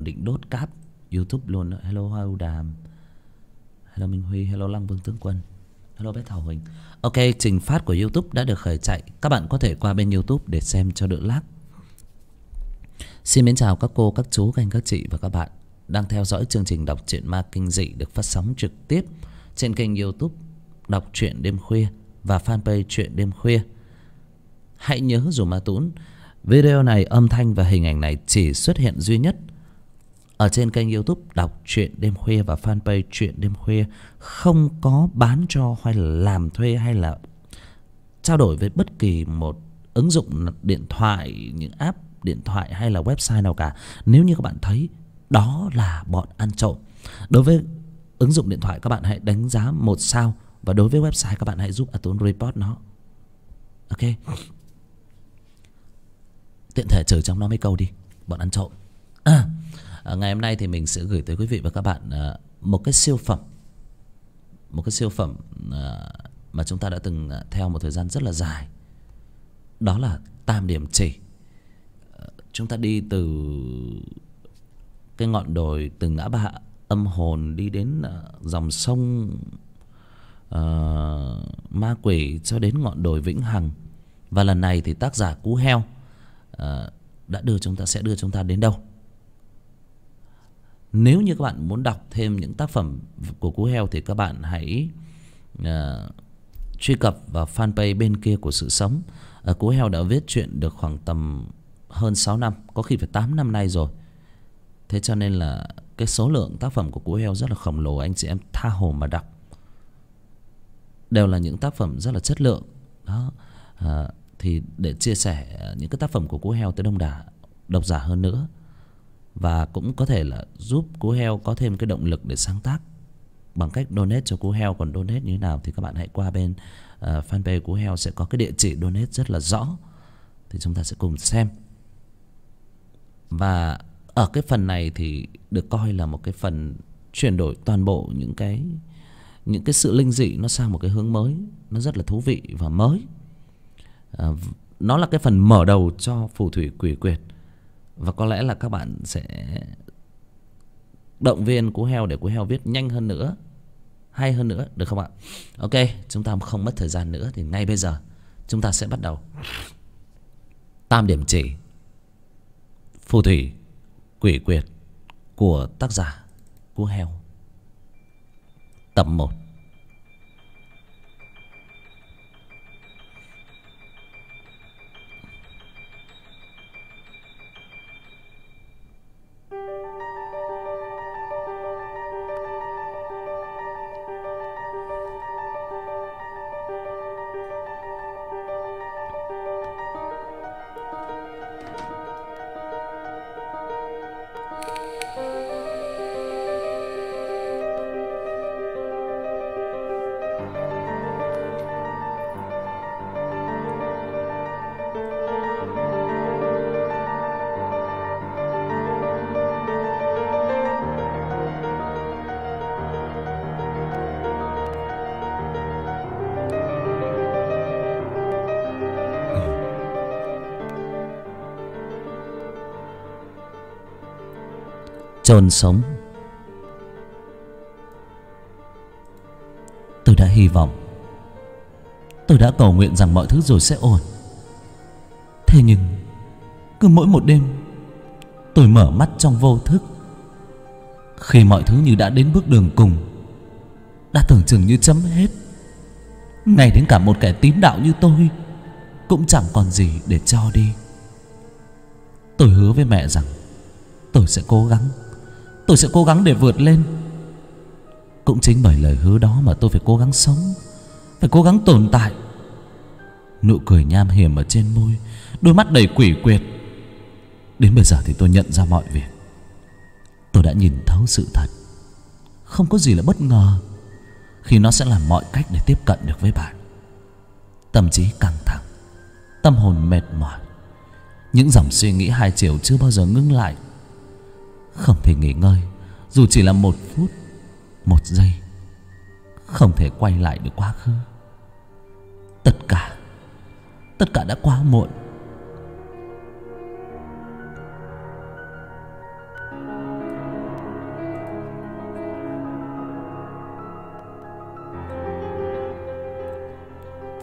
định đốt cáp YouTube luôn đó. Hello Hoa Ưu Đàm, hello Minh Huy, hello Lăng Vương Tướng Quân, hello bé Thảo Huỳnh. Ok, trình phát của YouTube đã được khởi chạy. Các bạn có thể qua bên YouTube để xem cho đỡ lag. Xin mến chào các cô, các chú, các anh, các chị và các bạn đang theo dõi chương trình đọc truyện ma kinh dị được phát sóng trực tiếp trên kênh YouTube Đọc Truyện Đêm Khuya và fanpage Truyện Đêm Khuya. Hãy nhớ dùm Ma Tún, video này âm thanh và hình ảnh này chỉ xuất hiện duy nhất ở trên kênh YouTube Đọc Truyện Đêm Khuya và fanpage Truyện Đêm Khuya, không có bán cho hay là làm thuê hay là trao đổi với bất kỳ một ứng dụng điện thoại, những app điện thoại hay là website nào cả. Nếu như các bạn thấy đó là bọn ăn trộm, đối với ứng dụng điện thoại các bạn hãy đánh giá 1 sao, và đối với website các bạn hãy giúp A Tún report nó. Ok, tiện thể chửi trong nó mấy câu đi, bọn ăn trộm. Ngày hôm nay thì mình sẽ gửi tới quý vị và các bạn một cái siêu phẩm. Một cái siêu phẩm mà chúng ta đã từng theo một thời gian rất là dài. Đó là Tam Điểm Chỉ. Chúng ta đi từ cái ngọn đồi, từ ngã ba Âm Hồn đi đến dòng sông Ma Quỷ cho đến ngọn đồi Vĩnh Hằng. Và lần này thì tác giả Cú Heo sẽ đưa chúng ta đến đâu? Nếu như các bạn muốn đọc thêm những tác phẩm của Cú Heo thì các bạn hãy truy cập vào fanpage Bên Kia Của Sự Sống. Cú Heo đã viết truyện được khoảng tầm hơn 6 năm, có khi phải 8 năm nay rồi. Thế cho nên là cái số lượng tác phẩm của Cú Heo rất là khổng lồ. Anh chị em tha hồ mà đọc, đều là những tác phẩm rất là chất lượng đó. Thì để chia sẻ những cái tác phẩm của Cú Heo tới đông đảo độc giả hơn nữa, và cũng có thể là giúp Cú Heo có thêm cái động lực để sáng tác bằng cách donate cho Cú Heo. Còn donate như thế nào thì các bạn hãy qua bên fanpage Cú Heo, sẽ có cái địa chỉ donate rất là rõ, thì chúng ta sẽ cùng xem. Và ở cái phần này thì được coi là một cái phần chuyển đổi toàn bộ những cái sự linh dị nó sang một cái hướng mới, nó rất là thú vị và mới. Nó là cái phần mở đầu cho Phù Thủy Quỷ Quyệt, và có lẽ là các bạn sẽ động viên Cú Heo để Cú Heo viết nhanh hơn nữa, hay hơn nữa, được không ạ? Ok, chúng ta không mất thời gian nữa thì ngay bây giờ chúng ta sẽ bắt đầu Tam Điểm Chỉ, Phù Thủy Quỷ Quyệt của tác giả Cú Heo, tập 1. Chôn sống. Tôi đã hy vọng, tôi đã cầu nguyện rằng mọi thứ rồi sẽ ổn. Thế nhưng cứ mỗi một đêm tôi mở mắt trong vô thức, khi mọi thứ như đã đến bước đường cùng, đã tưởng chừng như chấm hết, ngay đến cả một kẻ tín đạo như tôi cũng chẳng còn gì để cho đi. Tôi hứa với mẹ rằng tôi sẽ cố gắng, tôi sẽ cố gắng để vượt lên. Cũng chính bởi lời hứa đó mà tôi phải cố gắng sống, phải cố gắng tồn tại. Nụ cười nham hiểm ở trên môi, đôi mắt đầy quỷ quyệt. Đến bây giờ thì tôi nhận ra mọi việc. Tôi đã nhìn thấu sự thật. Không có gì là bất ngờ khi nó sẽ làm mọi cách để tiếp cận được với bạn. Tâm trí căng thẳng, tâm hồn mệt mỏi, những dòng suy nghĩ hai chiều chưa bao giờ ngưng lại. Không thể nghỉ ngơi dù chỉ là 1 phút, 1 giây. Không thể quay lại được quá khứ. Tất cả đã quá muộn.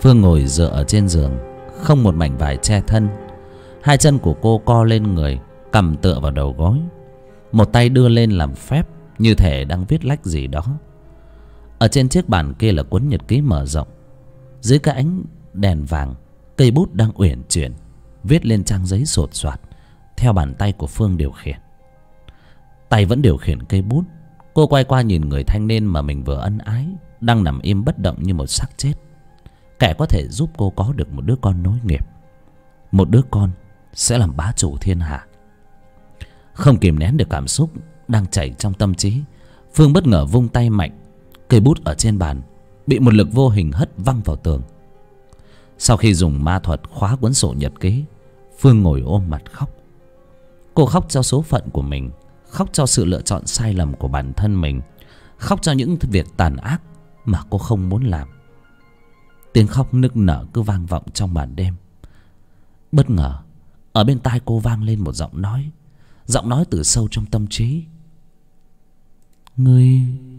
Phương ngồi dựa ở trên giường, không một mảnh vải che thân. Hai chân của cô co lên người, cằm tựa vào đầu gối, một tay đưa lên làm phép, như thể đang viết lách gì đó. Ở trên chiếc bàn kia là cuốn nhật ký mở rộng. Dưới cái ánh đèn vàng, cây bút đang uyển chuyển viết lên trang giấy sột soạt, theo bàn tay của Phương điều khiển. Tay vẫn điều khiển cây bút. Cô quay qua nhìn người thanh niên mà mình vừa ân ái, đang nằm im bất động như một xác chết. Kẻ có thể giúp cô có được một đứa con nối nghiệp, một đứa con sẽ làm bá chủ thiên hạ. Không kìm nén được cảm xúc đang chảy trong tâm trí, Phương bất ngờ vung tay mạnh. Cây bút ở trên bàn bị một lực vô hình hất văng vào tường. Sau khi dùng ma thuật khóa cuốn sổ nhật ký, Phương ngồi ôm mặt khóc. Cô khóc cho số phận của mình, khóc cho sự lựa chọn sai lầm của bản thân mình, khóc cho những việc tàn ác mà cô không muốn làm. Tiếng khóc nức nở cứ vang vọng trong màn đêm. Bất ngờ ở bên tai cô vang lên một giọng nói từ sâu trong tâm trí. Ngươi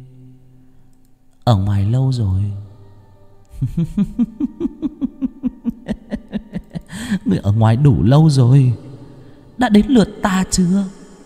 ở ngoài lâu rồi. Ngươi ở ngoài đủ lâu rồi. Đã đến lượt ta chưa?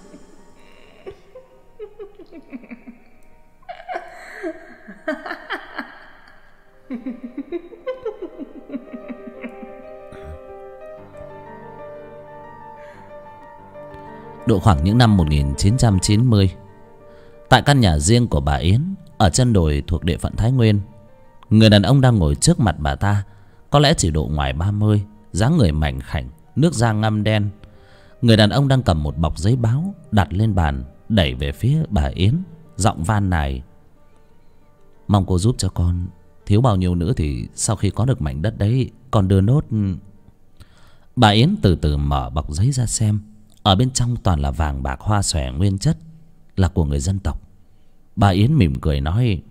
Độ khoảng những năm 1990, tại căn nhà riêng của bà Yến ở chân đồi thuộc địa phận Thái Nguyên, người đàn ông đang ngồi trước mặt bà ta. Có lẽ chỉ độ ngoài 30, dáng người mảnh khảnh, nước da ngăm đen. Người đàn ông đang cầm một bọc giấy báo đặt lên bàn, đẩy về phía bà Yến, giọng van nài: Mong cô giúp cho con. Thiếu bao nhiêu nữa thì sau khi có được mảnh đất đấy, con đưa nốt. Bà Yến từ từ mở bọc giấy ra xem. Ở bên trong toàn là vàng bạc hoa xòe nguyên chất, là của người dân tộc. Bà Yến mỉm cười nói: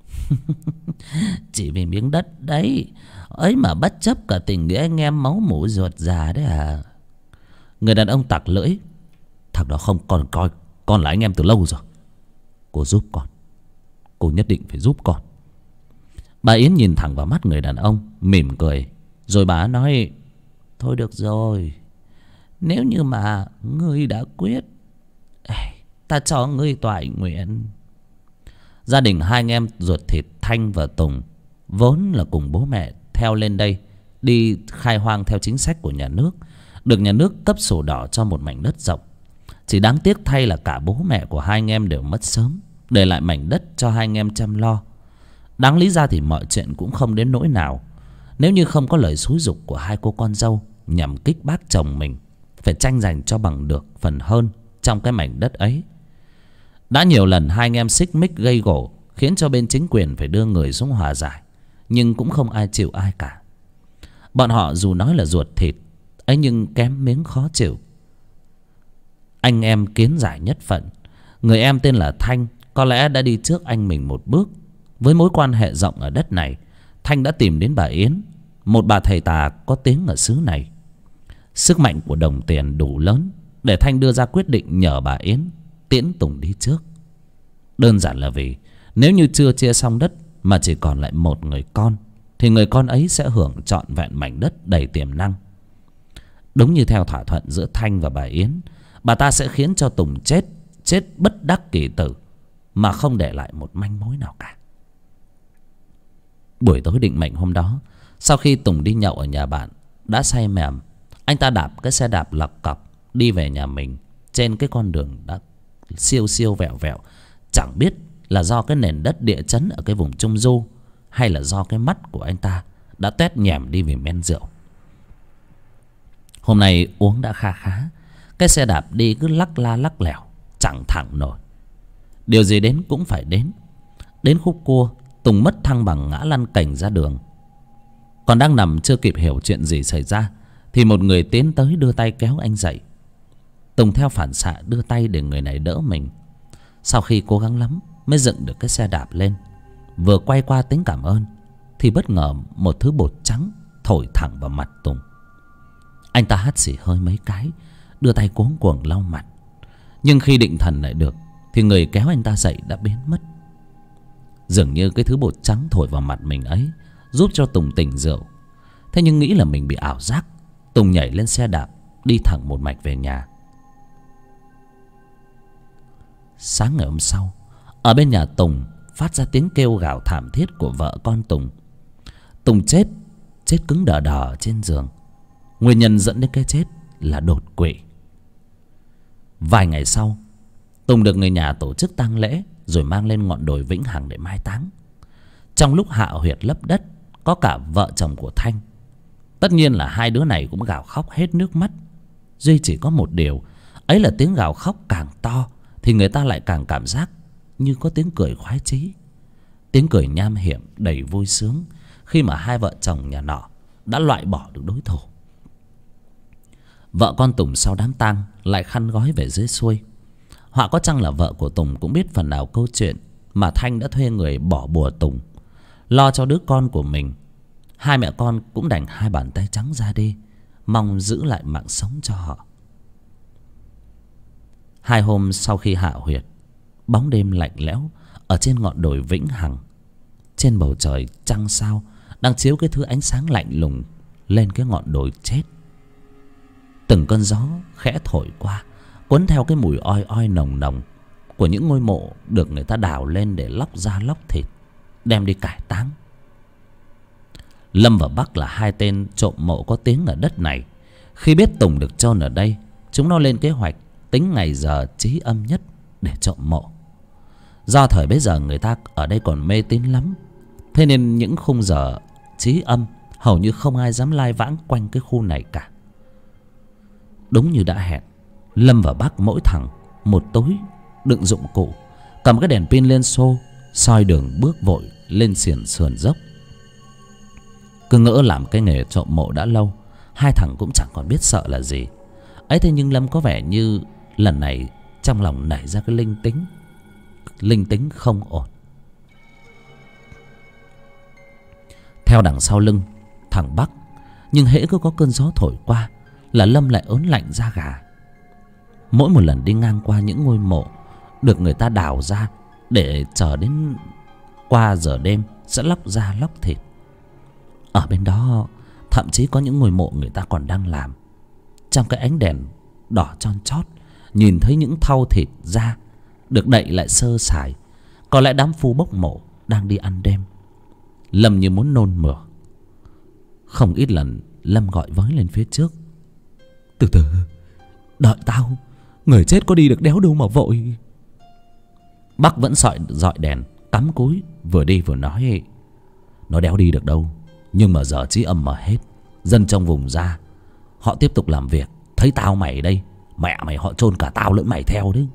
Chỉ vì miếng đất đấy ấy mà bất chấp cả tình nghĩa anh em máu mủ ruột già đấy à? Người đàn ông tặc lưỡi: Thằng đó không còn coi con là anh em từ lâu rồi. Cô giúp con, cô nhất định phải giúp con. Bà Yến nhìn thẳng vào mắt người đàn ông, mỉm cười. Rồi bà nói: Thôi được rồi, nếu như mà ngươi đã quyết, ta cho ngươi toại nguyện. Gia đình hai anh em ruột thịt Thanh và Tùng vốn là cùng bố mẹ theo lên đây đi khai hoang theo chính sách của nhà nước, được nhà nước cấp sổ đỏ cho một mảnh đất rộng. Chỉ đáng tiếc thay là cả bố mẹ của hai anh em đều mất sớm, để lại mảnh đất cho hai anh em chăm lo. Đáng lý ra thì mọi chuyện cũng không đến nỗi nào, nếu như không có lời xúi giục của hai cô con dâu nhằm kích bác chồng mình phải tranh giành cho bằng được phần hơn trong cái mảnh đất ấy. Đã nhiều lần hai anh em xích mích gây gổ, khiến cho bên chính quyền phải đưa người xuống hòa giải, nhưng cũng không ai chịu ai cả. Bọn họ dù nói là ruột thịt ấy nhưng kém miếng khó chịu. Anh em kiến giải nhất phận. Người em tên là Thanh có lẽ đã đi trước anh mình một bước. Với mối quan hệ rộng ở đất này, Thanh đã tìm đến bà Yến, một bà thầy tà có tiếng ở xứ này. Sức mạnh của đồng tiền đủ lớn để Thanh đưa ra quyết định nhờ bà Yến tiễn Tùng đi trước. Đơn giản là vì nếu như chưa chia xong đất mà chỉ còn lại một người con, thì người con ấy sẽ hưởng trọn vẹn mảnh đất đầy tiềm năng. Đúng như theo thỏa thuận giữa Thanh và bà Yến, bà ta sẽ khiến cho Tùng chết bất đắc kỳ tử, mà không để lại một manh mối nào cả. Buổi tối định mệnh hôm đó, sau khi Tùng đi nhậu ở nhà bạn đã say mềm, anh ta đạp cái xe đạp lọc cọc đi về nhà mình trên cái con đường đã siêu vẹo vẹo. Chẳng biết là do cái nền đất địa chấn ở cái vùng Trung Du, hay là do cái mắt của anh ta đã toét nhèm đi vì men rượu. Hôm nay uống đã kha khá, cái xe đạp đi cứ lắc la lắc lẻo, chẳng thẳng nổi. Điều gì đến cũng phải đến. Đến khúc cua, Tùng mất thăng bằng ngã lăn cành ra đường. Còn đang nằm chưa kịp hiểu chuyện gì xảy ra, thì một người tiến tới đưa tay kéo anh dậy. Tùng theo phản xạ đưa tay để người này đỡ mình. Sau khi cố gắng lắm mới dựng được cái xe đạp lên, vừa quay qua tính cảm ơn, thì bất ngờ một thứ bột trắng thổi thẳng vào mặt Tùng. Anh ta hắt xì hơi mấy cái, đưa tay cuống cuồng lau mặt. Nhưng khi định thần lại được, thì người kéo anh ta dậy đã biến mất. Dường như cái thứ bột trắng thổi vào mặt mình ấy giúp cho Tùng tỉnh rượu, Thế nhưng nghĩ là mình bị ảo giác, Tùng nhảy lên xe đạp đi thẳng một mạch về nhà. Sáng ngày hôm sau, ở bên nhà Tùng phát ra tiếng kêu gào thảm thiết của vợ con Tùng. Tùng chết cứng đờ đờ trên giường. Nguyên nhân dẫn đến cái chết là đột quỵ. Vài ngày sau, Tùng được người nhà tổ chức tang lễ rồi mang lên ngọn đồi Vĩnh Hằng để mai táng. Trong lúc hạ huyệt lấp đất, có cả vợ chồng của Thanh. Tất nhiên là hai đứa này cũng gào khóc hết nước mắt. Duy chỉ có một điều, ấy là tiếng gào khóc càng to thì người ta lại càng cảm giác như có tiếng cười khoái chí. Tiếng cười nham hiểm đầy vui sướng khi mà hai vợ chồng nhà nọ đã loại bỏ được đối thủ. Vợ con Tùng sau đám tang lại khăn gói về dưới xuôi. Họa có chăng là vợ của Tùng cũng biết phần nào câu chuyện mà Thanh đã thuê người bỏ bùa Tùng, lo cho đứa con của mình. Hai mẹ con cũng đành hai bàn tay trắng ra đi, mong giữ lại mạng sống cho họ. Hai hôm sau khi hạ huyệt, bóng đêm lạnh lẽo ở trên ngọn đồi Vĩnh Hằng. Trên bầu trời trăng sao đang chiếu cái thứ ánh sáng lạnh lùng lên cái ngọn đồi chết. Từng cơn gió khẽ thổi qua, cuốn theo cái mùi oi oi nồng nồng của những ngôi mộ được người ta đào lên để lóc da lóc thịt, đem đi cải táng. Lâm và Bắc là hai tên trộm mộ có tiếng ở đất này. Khi biết Tùng được chôn ở đây, chúng nó lên kế hoạch tính ngày giờ chí âm nhất để trộm mộ. Do thời bấy giờ người ta ở đây còn mê tín lắm, thế nên những khung giờ chí âm hầu như không ai dám lai vãng quanh cái khu này cả. Đúng như đã hẹn, Lâm và Bắc mỗi thằng một túi đựng dụng cụ, cầm cái đèn pin lên xô, soi đường bước vội lên sườn dốc. Cứ ngỡ làm cái nghề trộm mộ đã lâu, hai thằng cũng chẳng còn biết sợ là gì. Ấy thế nhưng Lâm có vẻ như lần này trong lòng nảy ra cái linh tính không ổn. Theo đằng sau lưng thằng Bắc, nhưng hễ cứ có cơn gió thổi qua là Lâm lại ớn lạnh da gà. Mỗi một lần đi ngang qua những ngôi mộ được người ta đào ra để chờ đến qua giờ đêm sẽ lóc da lóc thịt, ở bên đó thậm chí có những ngôi mộ người ta còn đang làm. Trong cái ánh đèn đỏ chon chót, nhìn thấy những thau thịt da được đậy lại sơ sài. Có lẽ đám phu bốc mộ đang đi ăn đêm. Lâm như muốn nôn mửa. Không ít lần Lâm gọi với lên phía trước: "Từ từ, đợi tao, người chết có đi được đéo đâu mà vội." Bắc vẫn dọi đèn, cắm cúi, vừa đi vừa nói: "Nó đéo đi được đâu, nhưng mà giờ chí âm mà hết, dân trong vùng ra, họ tiếp tục làm việc, thấy tao mày đây, mẹ mày họ chôn cả tao lẫn mày theo đấy."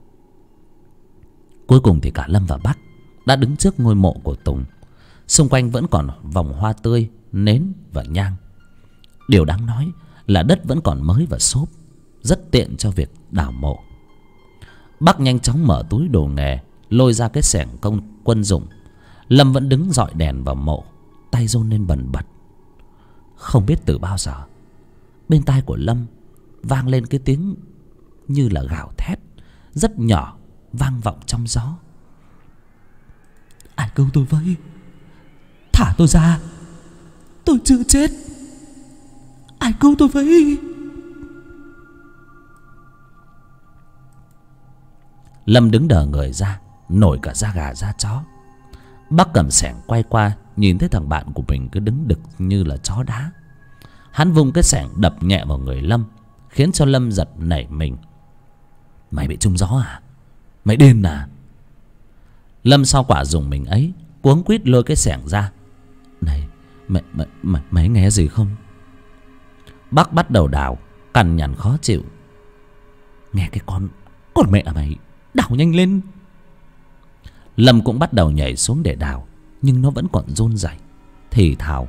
Cuối cùng thì cả Lâm và Bắc đã đứng trước ngôi mộ của Tùng. Xung quanh vẫn còn vòng hoa tươi, nến và nhang. Điều đáng nói là đất vẫn còn mới và xốp, rất tiện cho việc đào mộ. Bắc nhanh chóng mở túi đồ nghề, lôi ra cái xẻng quân dụng. Lâm vẫn đứng dọi đèn vào mộ, tay run lên bần bật. Không biết từ bao giờ, bên tai của Lâm vang lên cái tiếng như là gào thét rất nhỏ, vang vọng trong gió: "Ai cứu tôi với, thả tôi ra, tôi chưa chết, ai cứu tôi với." Lâm đứng đờ người ra, nổi cả da gà da chó. Bắc cầm xẻng quay qua, nhìn thấy thằng bạn của mình cứ đứng đực như là chó đá. Hắn vung cái xẻng đập nhẹ vào người Lâm, khiến cho Lâm giật nảy mình. "Mày bị trúng gió à? Mày điên à?" Lâm sau quả dùng mình ấy, cuống quýt lôi cái xẻng ra: "Này, mày nghe gì không?" Bắc bắt đầu đào, cằn nhằn khó chịu: "Nghe cái con mẹ mày, đào nhanh lên." Lâm cũng bắt đầu nhảy xuống để đào, nhưng nó vẫn còn run rẩy, thì thào: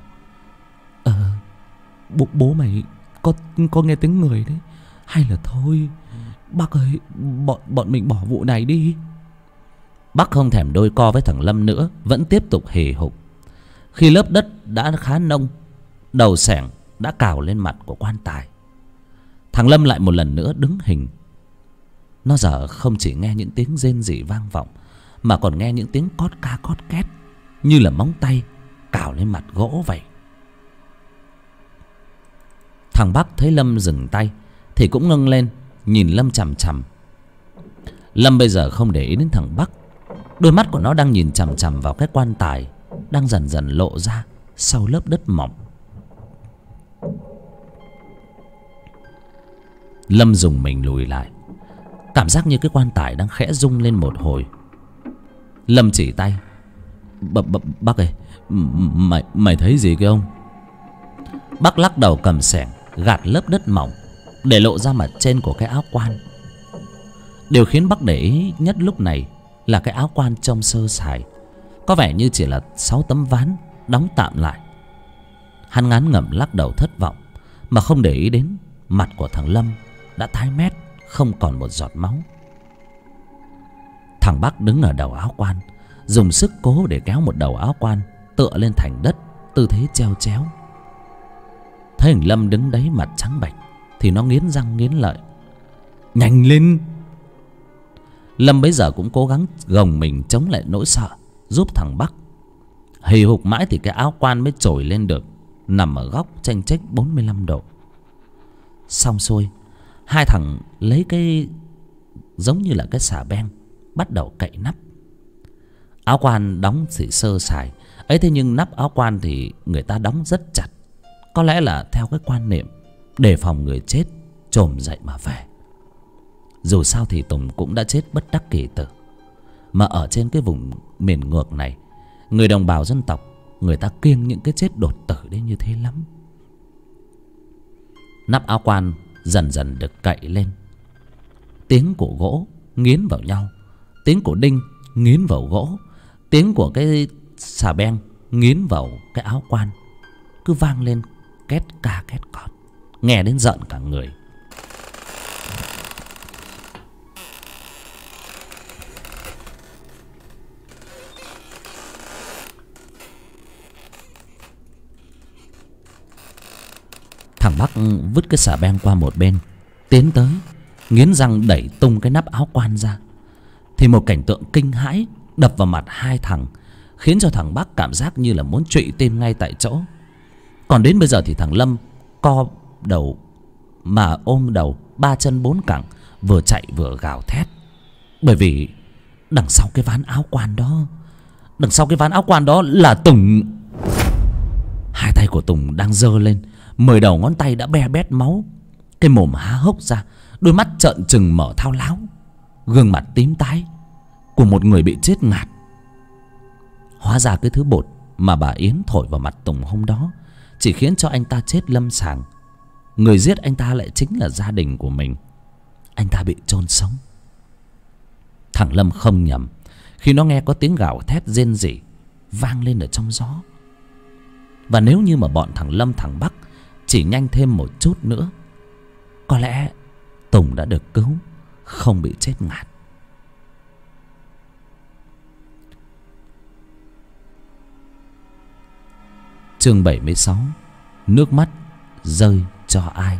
Bố mày có nghe tiếng người đấy, hay là thôi bác ơi, bọn mình bỏ vụ này đi." Bắc không thèm đôi co với thằng Lâm nữa, vẫn tiếp tục hì hục. Khi lớp đất đã khá nông, đầu xẻng đã cào lên mặt của quan tài, thằng Lâm lại một lần nữa đứng hình. Nó giờ không chỉ nghe những tiếng rên rỉ vang vọng, mà còn nghe những tiếng cót ca cót két như là móng tay cào lên mặt gỗ vậy. Thằng Bắc thấy Lâm dừng tay thì cũng ngưng lên nhìn Lâm chằm chằm. Lâm bây giờ không để ý đến thằng Bắc. Đôi mắt của nó đang nhìn chằm chằm vào cái quan tài đang dần dần lộ ra sau lớp đất mỏng. Lâm dùng mình lùi lại, cảm giác như cái quan tài đang khẽ rung lên một hồi. Lâm chỉ tay: Bác ơi, mày thấy gì kìa ông? Bác lắc đầu cầm xẻng gạt lớp đất mỏng để lộ ra mặt trên của cái áo quan. Điều khiến bác để ý nhất lúc này là cái áo quan trông sơ sài, có vẻ như chỉ là 6 tấm ván đóng tạm lại. Hắn ngán ngẩm lắc đầu thất vọng mà không để ý đến mặt của thằng Lâm đã tái mét, không còn một giọt máu. Thằng Bắc đứng ở đầu áo quan, dùng sức cố để kéo một đầu áo quan tựa lên thành đất, tư thế treo chéo. Thấy thằng Lâm đứng đấy mặt trắng bệch thì nó nghiến răng nghiến lợi: Nhanh lên! Lâm bấy giờ cũng cố gắng gồng mình chống lại nỗi sợ, giúp thằng Bắc. Hì hục mãi thì cái áo quan mới trồi lên được, nằm ở góc chênh chếch 45 độ. Xong xuôi, hai thằng lấy cái giống như là cái xà beng bắt đầu cậy nắp. Áo quan đóng thì sơ sài ấy, thế nhưng nắp áo quan thì người ta đóng rất chặt, có lẽ là theo cái quan niệm đề phòng người chết trồm dậy mà về. Dù sao thì Tùng cũng đã chết bất đắc kỳ tử, mà ở trên cái vùng miền ngược này, người đồng bào dân tộc người ta kiêng những cái chết đột tử đến như thế lắm. Nắp áo quan dần dần được cậy lên. Tiếng của gỗ nghiến vào nhau, tiếng của đinh nghiến vào gỗ, tiếng của cái xà beng nghiến vào cái áo quan cứ vang lên két ca két cọt, nghe đến giận cả người. Thằng Bắc vứt cái xà beng qua một bên, tiến tới nghiến răng đẩy tung cái nắp áo quan ra, thì một cảnh tượng kinh hãi đập vào mặt hai thằng, khiến cho thằng Bắc cảm giác như là muốn trụy tim ngay tại chỗ. Còn đến bây giờ thì thằng Lâm co đầu mà ôm đầu, ba chân bốn cẳng, vừa chạy vừa gào thét. Bởi vì đằng sau cái ván áo quan đó, đằng sau cái ván áo quan đó là Tùng. Hai tay của Tùng đang giơ lên, 10 đầu ngón tay đã be bét máu, cái mồm há hốc ra, đôi mắt trợn trừng mở thao láo, gương mặt tím tái của một người bị chết ngạt. Hóa ra cái thứ bột mà bà Yến thổi vào mặt Tùng hôm đó chỉ khiến cho anh ta chết lâm sàng. Người giết anh ta lại chính là gia đình của mình. Anh ta bị chôn sống. Thằng Lâm không nhầm khi nó nghe có tiếng gào thét rên rỉ vang lên ở trong gió. Và nếu như mà bọn thằng Lâm thằng Bắc chỉ nhanh thêm một chút nữa, có lẽ Tùng đã được cứu, không bị chết ngạt. Chương 76: Nước mắt rơi cho ai.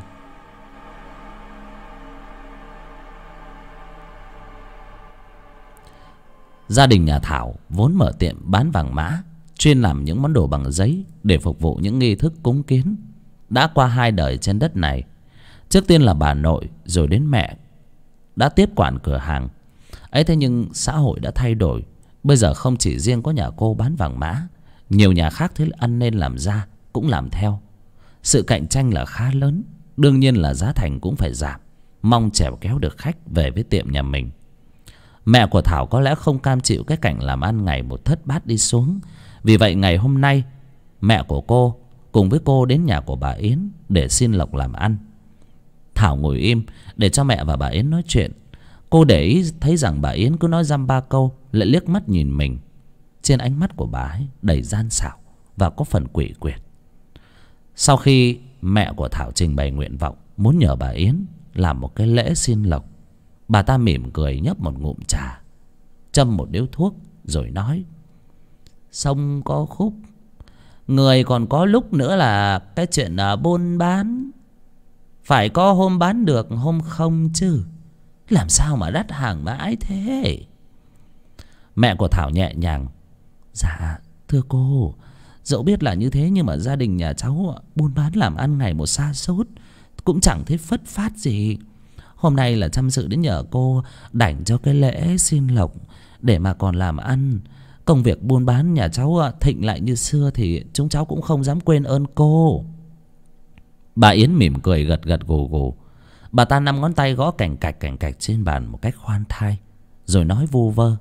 Gia đình nhà Thảo vốn mở tiệm bán vàng mã, chuyên làm những món đồ bằng giấy để phục vụ những nghi thức cúng kiến. Đã qua 2 đời trên đất này. Trước tiên là bà nội, rồi đến mẹ đã tiếp quản cửa hàng ấy. Thế nhưng xã hội đã thay đổi. Bây giờ không chỉ riêng có nhà cô bán vàng mã, nhiều nhà khác thấy ăn nên làm ra cũng làm theo. Sự cạnh tranh là khá lớn, đương nhiên là giá thành cũng phải giảm, mong chèo kéo được khách về với tiệm nhà mình. Mẹ của Thảo có lẽ không cam chịu cái cảnh làm ăn ngày một thất bát đi xuống. Vì vậy ngày hôm nay, mẹ của cô cùng với cô đến nhà của bà Yến để xin lộc làm ăn. Thảo ngồi im để cho mẹ và bà Yến nói chuyện. Cô để ý thấy rằng bà Yến cứ nói dăm ba câu lại liếc mắt nhìn mình. Trên ánh mắt của bà ấy đầy gian xảo và có phần quỷ quyệt. Sau khi mẹ của Thảo trình bày nguyện vọng muốn nhờ bà Yến làm một cái lễ xin lộc, bà ta mỉm cười nhấp một ngụm trà, châm một điếu thuốc rồi nói: Sông có khúc, người còn có lúc nữa là cái chuyện buôn bán. Phải có hôm bán được hôm không chứ, làm sao mà đắt hàng mãi thế. Mẹ của Thảo nhẹ nhàng: Dạ thưa cô, dẫu biết là như thế nhưng mà gia đình nhà cháu buôn bán làm ăn ngày một sa sút, cũng chẳng thấy phất phát gì. Hôm nay là chăm sự đến nhờ cô đảnh cho cái lễ xin lộc để mà còn làm ăn. Công việc buôn bán nhà cháu thịnh lại như xưa thì chúng cháu cũng không dám quên ơn cô. Bà Yến mỉm cười gật gật gù gù. Bà ta 5 ngón tay gõ cành cạch trên bàn một cách khoan thai, rồi nói vu vơ: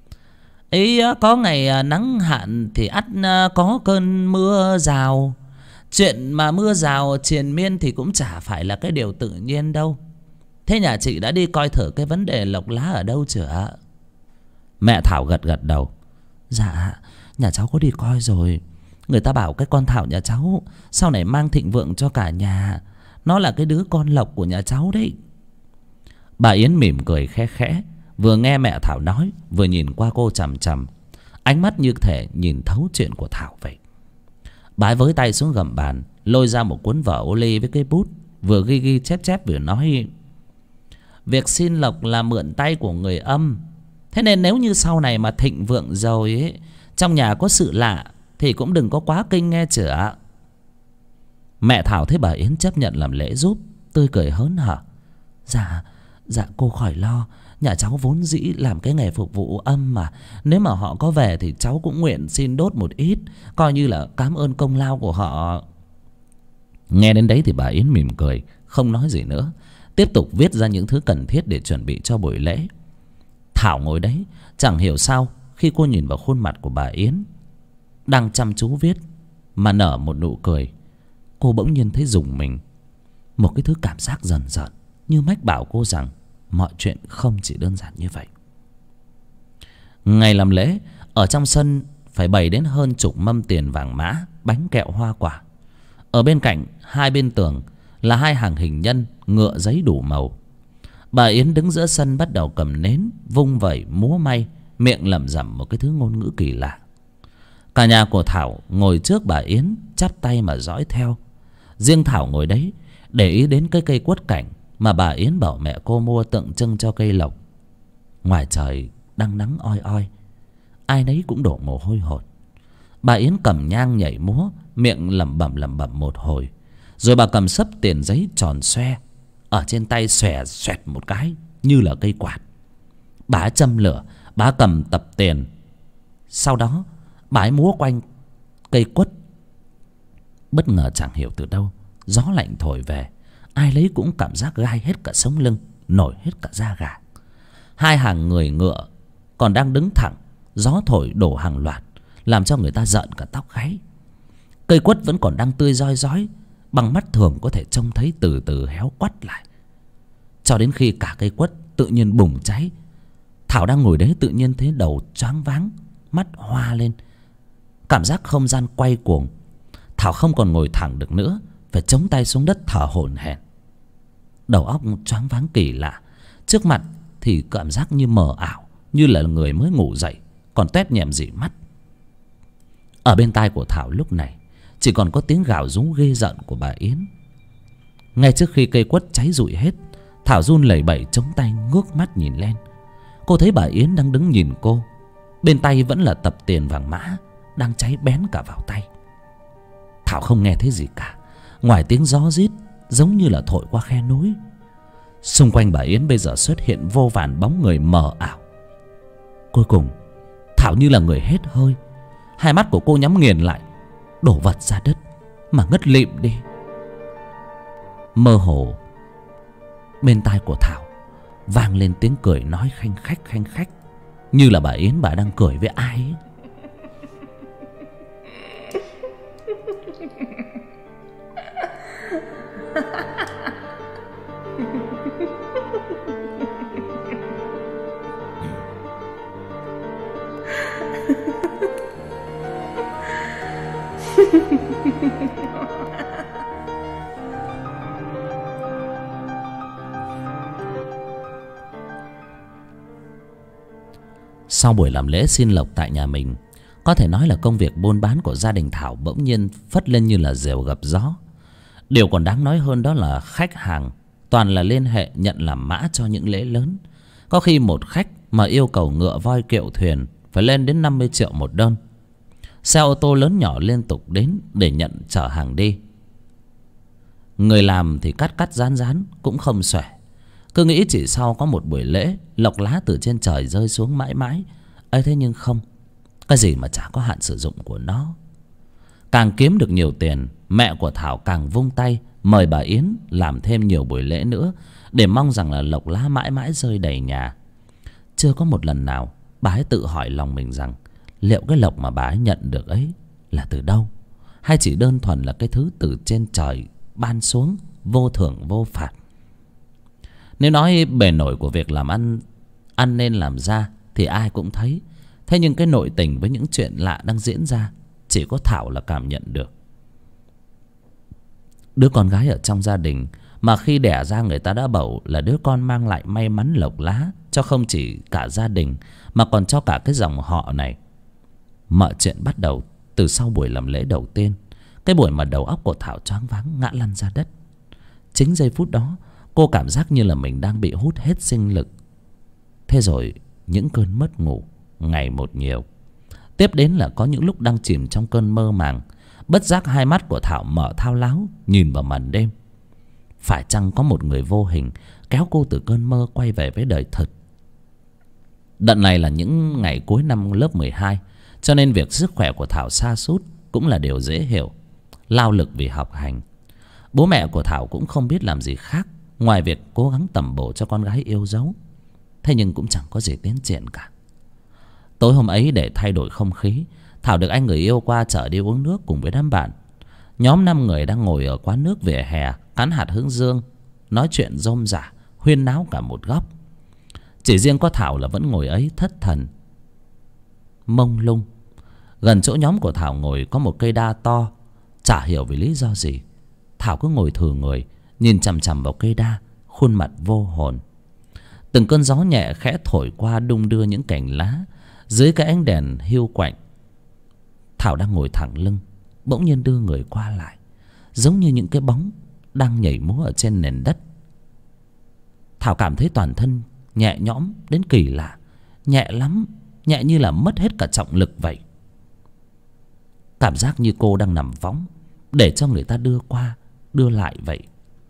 Ý có ngày nắng hạn thì ắt có cơn mưa rào. Chuyện mà mưa rào triền miên thì cũng chả phải là cái điều tự nhiên đâu. Thế nhà chị đã đi coi thử cái vấn đề lộc lá ở đâu chưa? Mẹ Thảo gật gật đầu. Dạ, nhà cháu có đi coi rồi. Người ta bảo cái con Thảo nhà cháu sau này mang thịnh vượng cho cả nhà. Nó là cái đứa con lộc của nhà cháu đấy. Bà Yến mỉm cười khẽ khẽ, vừa nghe mẹ Thảo nói vừa nhìn qua cô chằm chằm, ánh mắt như thể nhìn thấu chuyện của Thảo vậy. Bà ấy với tay xuống gầm bàn, lôi ra một cuốn vở ô ly với cây bút, vừa ghi ghi chép chép vừa nói: Việc xin lộc là mượn tay của người âm. Thế nên nếu như sau này mà thịnh vượng rồi ấy, trong nhà có sự lạ thì cũng đừng có quá kinh nghe chửa. Mẹ Thảo thấy bà Yến chấp nhận làm lễ giúp, tươi cười hớn hở. Dạ cô khỏi lo. Nhà cháu vốn dĩ làm cái nghề phục vụ âm mà. Nếu mà họ có về thì cháu cũng nguyện xin đốt một ít, coi như là cảm ơn công lao của họ. Nghe đến đấy thì bà Yến mỉm cười, không nói gì nữa, tiếp tục viết ra những thứ cần thiết để chuẩn bị cho buổi lễ. Thảo ngồi đấy chẳng hiểu sao, khi cô nhìn vào khuôn mặt của bà Yến đang chăm chú viết mà nở một nụ cười, cô bỗng nhiên thấy rùng mình. Một cái thứ cảm giác dần dần như mách bảo cô rằng mọi chuyện không chỉ đơn giản như vậy. Ngày làm lễ, ở trong sân phải bày đến hơn chục mâm tiền vàng mã, bánh kẹo hoa quả. Ở bên cạnh, hai bên tường là hai hàng hình nhân ngựa giấy đủ màu. Bà Yến đứng giữa sân bắt đầu cầm nến, vung vẩy múa may, miệng lẩm rẩm một cái thứ ngôn ngữ kỳ lạ. Cả nhà của Thảo ngồi trước bà Yến chắp tay mà dõi theo. Riêng Thảo ngồi đấy để ý đến cái cây quất cảnh mà bà Yến bảo mẹ cô mua tượng trưng cho cây lộc. Ngoài trời đang nắng oi oi, ai nấy cũng đổ mồ hôi hột. Bà Yến cầm nhang nhảy múa, miệng lẩm bẩm một hồi, rồi bà cầm xấp tiền giấy tròn xoe, ở trên tay xòe xoẹt một cái như là cây quạt. Bà châm lửa, bà cầm tập tiền, sau đó bà ấy múa quanh cây quất. Bất ngờ chẳng hiểu từ đâu, gió lạnh thổi về, ai lấy cũng cảm giác gai hết cả sống lưng, nổi hết cả da gà. Hai hàng người ngựa còn đang đứng thẳng, gió thổi đổ hàng loạt, làm cho người ta rợn cả tóc gáy. Cây quất vẫn còn đang tươi rói rói, bằng mắt thường có thể trông thấy từ từ héo quắt lại, cho đến khi cả cây quất tự nhiên bùng cháy. Thảo đang ngồi đấy tự nhiên thấy đầu choáng váng, mắt hoa lên, cảm giác không gian quay cuồng. Thảo không còn ngồi thẳng được nữa, phải chống tay xuống đất thở hổn hển. Đầu óc choáng váng kỳ lạ, trước mặt thì cảm giác như mờ ảo, như là người mới ngủ dậy, còn toét nhẹm dỉ mắt. Ở bên tai của Thảo lúc này chỉ còn có tiếng gào rú ghê rợn của bà Yến. Ngay trước khi cây quất cháy rụi hết, Thảo run lẩy bẩy chống tay ngước mắt nhìn lên. Cô thấy bà Yến đang đứng nhìn cô, bên tay vẫn là tập tiền vàng mã đang cháy bén cả vào tay. Thảo không nghe thấy gì cả, ngoài tiếng gió rít giống như là thổi qua khe núi. Xung quanh bà Yến bây giờ xuất hiện vô vàn bóng người mờ ảo. Cuối cùng Thảo như là người hết hơi, hai mắt của cô nhắm nghiền lại, đổ vật ra đất mà ngất lịm đi. Mơ hồ bên tai của Thảo vang lên tiếng cười nói khanh khách, như là bà Yến bà đang cười với ai ấy. Sau buổi làm lễ xin lộc tại nhà mình, có thể nói là công việc buôn bán của gia đình Thảo bỗng nhiên phất lên như là diều gặp gió. Điều còn đáng nói hơn đó là khách hàng toàn là liên hệ nhận làm mã cho những lễ lớn. Có khi một khách mà yêu cầu ngựa voi kiệu thuyền phải lên đến 50 triệu một đơn. Xe ô tô lớn nhỏ liên tục đến để nhận chở hàng đi. Người làm thì cắt cắt rán rán cũng không xuể. Cứ nghĩ chỉ sau có một buổi lễ, lộc lá từ trên trời rơi xuống mãi mãi ấy. Thế nhưng không, cái gì mà chả có hạn sử dụng của nó. Càng kiếm được nhiều tiền, mẹ của Thảo càng vung tay mời bà Yến làm thêm nhiều buổi lễ nữa, để mong rằng là lộc lá mãi mãi rơi đầy nhà. Chưa có một lần nào bà ấy tự hỏi lòng mình rằng liệu cái lộc mà bà ấy nhận được ấy là từ đâu, hay chỉ đơn thuần là cái thứ từ trên trời ban xuống, vô thưởng vô phạt. Nếu nói bề nổi của việc làm ăn nên làm ra thì ai cũng thấy. Thế nhưng cái nội tình với những chuyện lạ đang diễn ra chỉ có Thảo là cảm nhận được. Đứa con gái ở trong gia đình mà khi đẻ ra người ta đã bảo là đứa con mang lại may mắn lộc lá cho không chỉ cả gia đình mà còn cho cả cái dòng họ này. Mọi chuyện bắt đầu từ sau buổi làm lễ đầu tiên, cái buổi mà đầu óc của Thảo choáng váng ngã lăn ra đất. Chính giây phút đó cô cảm giác như là mình đang bị hút hết sinh lực. Thế rồi những cơn mất ngủ ngày một nhiều. Tiếp đến là có những lúc đang chìm trong cơn mơ màng, bất giác hai mắt của Thảo mở thao láo nhìn vào màn đêm. Phải chăng có một người vô hình kéo cô từ cơn mơ quay về với đời thực? Đợt này là những ngày cuối năm lớp 12, cho nên việc sức khỏe của Thảo sa sút cũng là điều dễ hiểu. Lao lực vì học hành, bố mẹ của Thảo cũng không biết làm gì khác ngoài việc cố gắng tẩm bổ cho con gái yêu dấu. Thế nhưng cũng chẳng có gì tiến triển cả. Tối hôm ấy, để thay đổi không khí, Thảo được anh người yêu qua chở đi uống nước cùng với đám bạn. Nhóm 5 người đang ngồi ở quán nước vỉa hè, cắn hạt hướng dương, nói chuyện rôm rả, huyên náo cả một góc. Chỉ riêng có Thảo là vẫn ngồi ấy thất thần, mông lung. Gần chỗ nhóm của Thảo ngồi có một cây đa to. Chả hiểu vì lý do gì, Thảo cứ ngồi thừ người, nhìn chằm chằm vào cây đa, khuôn mặt vô hồn. Từng cơn gió nhẹ khẽ thổi qua, đung đưa những cành lá dưới cái ánh đèn hiu quạnh. Thảo đang ngồi thẳng lưng, bỗng nhiên đưa người qua lại, giống như những cái bóng đang nhảy múa ở trên nền đất. Thảo cảm thấy toàn thân nhẹ nhõm đến kỳ lạ, nhẹ lắm, nhẹ như là mất hết cả trọng lực vậy. Cảm giác như cô đang nằm võng để cho người ta đưa qua đưa lại vậy.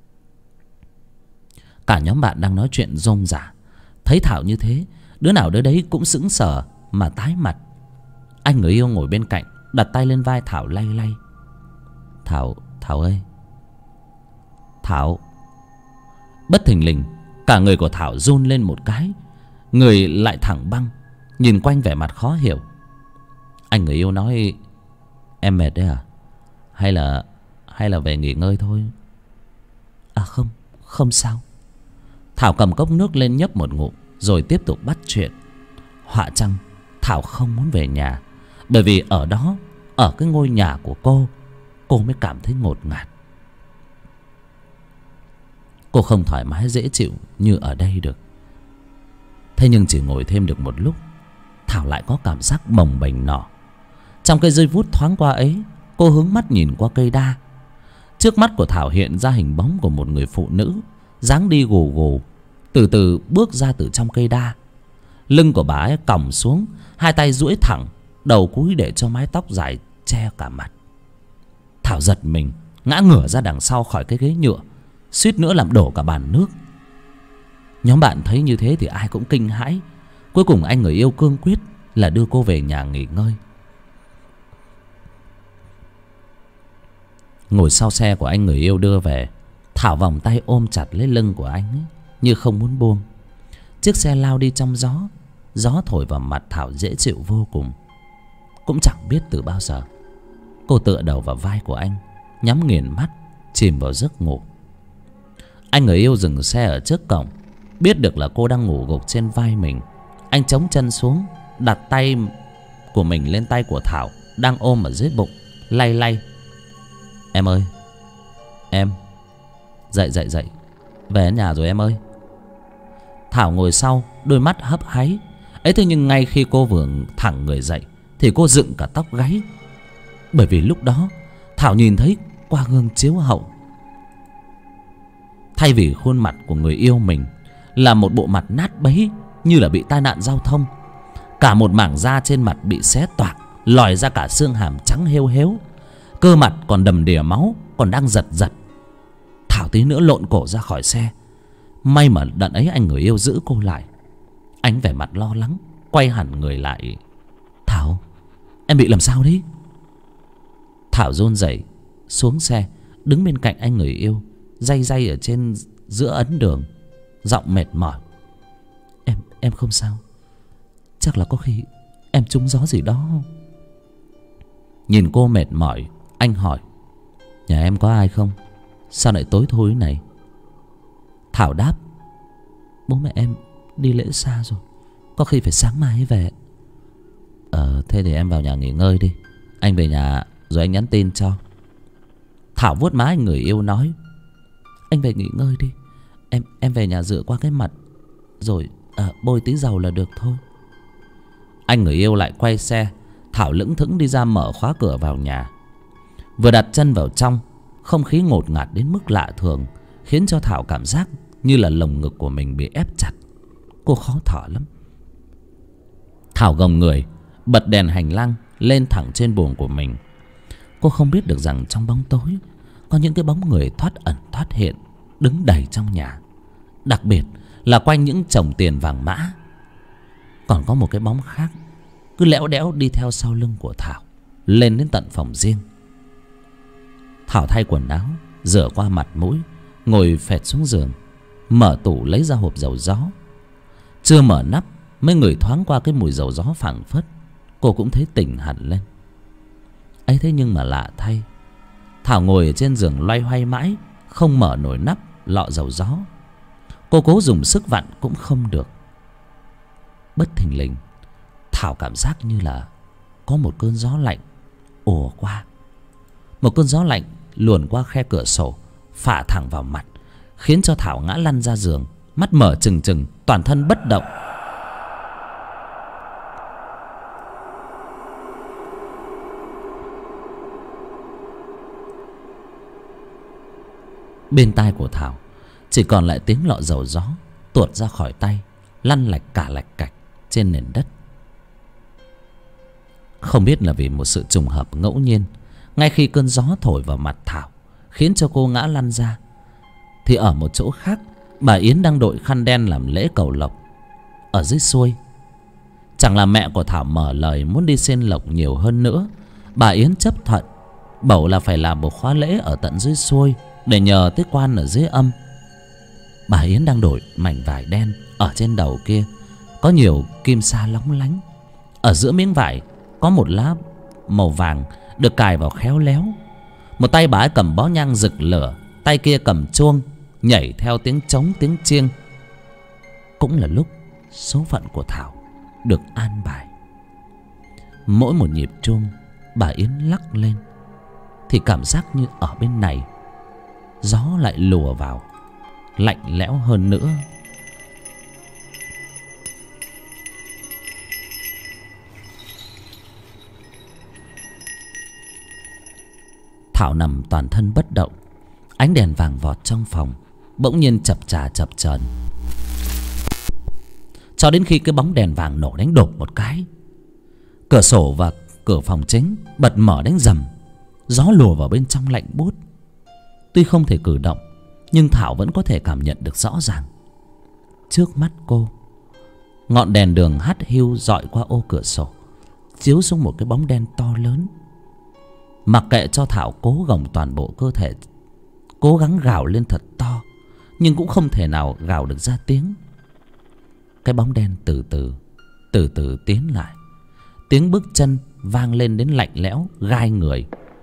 Cả nhóm bạn đang nói chuyện rôm rả, thấy Thảo như thế, đứa nào đứa đấy cũng sững sờ mà tái mặt. Anh người yêu ngồi bên cạnh đặt tay lên vai Thảo lay lay. Thảo ơi, Thảo. Bất thình lình cả người của Thảo run lên một cái, người lại thẳng băng, nhìn quanh vẻ mặt khó hiểu. Anh người yêu nói: Em mệt đấy à? Hay là về nghỉ ngơi thôi? À không sao. Thảo cầm cốc nước lên nhấp một ngụm rồi tiếp tục bắt chuyện. Họa chăng Thảo không muốn về nhà, bởi vì ở đó, ở cái ngôi nhà của cô mới cảm thấy ngột ngạt. Cô không thoải mái dễ chịu như ở đây được. Thế nhưng chỉ ngồi thêm được một lúc, Thảo lại có cảm giác bồng bềnh nọ. Trong cái giây phút thoáng qua ấy, cô hướng mắt nhìn qua cây đa. Trước mắt của Thảo hiện ra hình bóng của một người phụ nữ, dáng đi gù gù, từ từ bước ra từ trong cây đa. Lưng của bà ấy còng xuống, hai tay duỗi thẳng, đầu cúi để cho mái tóc dài che cả mặt. Thảo giật mình, ngã ngửa ra đằng sau khỏi cái ghế nhựa, suýt nữa làm đổ cả bàn nước. Nhóm bạn thấy như thế thì ai cũng kinh hãi. Cuối cùng anh người yêu cương quyết là đưa cô về nhà nghỉ ngơi. Ngồi sau xe của anh người yêu đưa về, Thảo vòng tay ôm chặt lấy lưng của anh ấy, như không muốn buông. Chiếc xe lao đi trong gió, gió thổi vào mặt Thảo dễ chịu vô cùng. Cũng chẳng biết từ bao giờ, cô tựa đầu vào vai của anh, nhắm nghiền mắt, chìm vào giấc ngủ. Anh người yêu dừng xe ở trước cổng, biết được là cô đang ngủ gục trên vai mình. Anh chống chân xuống, đặt tay của mình lên tay của Thảo đang ôm ở dưới bụng, lay lay. Em ơi, em dậy về nhà rồi em ơi. Thảo ngồi sau, đôi mắt hấp háy ấy. Thế nhưng ngay khi cô vừa thẳng người dậy thì cô dựng cả tóc gáy, bởi vì lúc đó Thảo nhìn thấy qua gương chiếu hậu, thay vì khuôn mặt của người yêu mình là một bộ mặt nát bấy như là bị tai nạn giao thông. Cả một mảng da trên mặt bị xé toạc, lòi ra cả xương hàm trắng hêu hếu, cơ mặt còn đầm đìa máu, còn đang giật giật. Thảo tí nữa lộn cổ ra khỏi xe. May mà đợt ấy anh người yêu giữ cô lại. Anh vẻ mặt lo lắng quay hẳn người lại. Thảo, em bị làm sao đấy? Thảo run rẩy xuống xe, đứng bên cạnh anh người yêu, day day ở trên giữa ấn đường, giọng mệt mỏi. Em không sao. Chắc là có khi em trúng gió gì đó. Nhìn cô mệt mỏi, anh hỏi: nhà em có ai không? Sao lại tối thui này? Thảo đáp: bố mẹ em đi lễ xa rồi, có khi phải sáng mai về. Thế thì em vào nhà nghỉ ngơi đi. Anh về nhà rồi anh nhắn tin cho. Thảo vuốt má anh người yêu nói: anh về nghỉ ngơi đi. Em về nhà rửa qua cái mặt rồi bôi tí dầu là được thôi. Anh người yêu lại quay xe. Thảo lững thững đi ra mở khóa cửa vào nhà. Vừa đặt chân vào trong, không khí ngột ngạt đến mức lạ thường, khiến cho Thảo cảm giác như là lồng ngực của mình bị ép chặt. Cô khó thở lắm. Thảo gồng người, bật đèn hành lang lên thẳng trên buồng của mình. Cô không biết được rằng trong bóng tối có những cái bóng người thoát ẩn thoát hiện đứng đầy trong nhà. Đặc biệt là quanh những chồng tiền vàng mã. Còn có một cái bóng khác cứ lẽo đẽo đi theo sau lưng của Thảo lên đến tận phòng riêng. Thảo thay quần áo, rửa qua mặt mũi, ngồi phệt xuống giường, mở tủ lấy ra hộp dầu gió. Chưa mở nắp mới ngửi thoáng qua cái mùi dầu gió phảng phất. Cô cũng thấy tỉnh hẳn lên. ấy thế nhưng mà lạ thay, Thảo ngồi ở trên giường loay hoay mãi không mở nổi nắp lọ dầu gió. Cô cố dùng sức vặn cũng không được. Bất thình lình, Thảo cảm giác như là có một cơn gió lạnh ùa qua. Một cơn gió lạnh luồn qua khe cửa sổ, phả thẳng vào mặt, khiến cho Thảo ngã lăn ra giường, mắt mở trừng trừng, toàn thân bất động. Bên tai của Thảo chỉ còn lại tiếng lọ dầu gió tuột ra khỏi tay, lăn lạch cả lạch cạch trên nền đất. Không biết là vì một sự trùng hợp ngẫu nhiên, ngay khi cơn gió thổi vào mặt Thảo khiến cho cô ngã lăn ra, thì ở một chỗ khác, bà Yến đang đội khăn đen làm lễ cầu lộc ở dưới xuôi. Chẳng là mẹ của Thảo mở lời muốn đi xin lộc nhiều hơn nữa, bà Yến chấp thuận, bảo là phải làm một khóa lễ ở tận dưới xuôi để nhờ tới quan ở dưới âm. Bà Yến đang đội mảnh vải đen, ở trên đầu kia có nhiều kim sa lóng lánh. Ở giữa miếng vải có một lá màu vàng được cài vào khéo léo. Một tay bà ấy cầm bó nhang rực lửa, tay kia cầm chuông nhảy theo tiếng trống tiếng chiêng. Cũng là lúc số phận của Thảo được an bài. Mỗi một nhịp chuông bà Yến lắc lên thì cảm giác như ở bên này gió lại lùa vào, lạnh lẽo hơn nữa. Thảo nằm toàn thân bất động. Ánh đèn vàng vọt trong phòng bỗng nhiên chập chà chập chờn, cho đến khi cái bóng đèn vàng nổ đánh đột một cái. Cửa sổ và cửa phòng chính bật mở đánh rầm. Gió lùa vào bên trong lạnh buốt. Tuy không thể cử động, nhưng Thảo vẫn có thể cảm nhận được rõ ràng. Trước mắt cô, ngọn đèn đường hắt hiu dọi qua ô cửa sổ, chiếu xuống một cái bóng đen to lớn. Mặc kệ cho Thảo cố gồng toàn bộ cơ thể, cố gắng gào lên thật to, nhưng cũng không thể nào gào được ra tiếng. Cái bóng đen từ từ tiến lại. Tiếng bước chân vang lên đến lạnh lẽo gai người.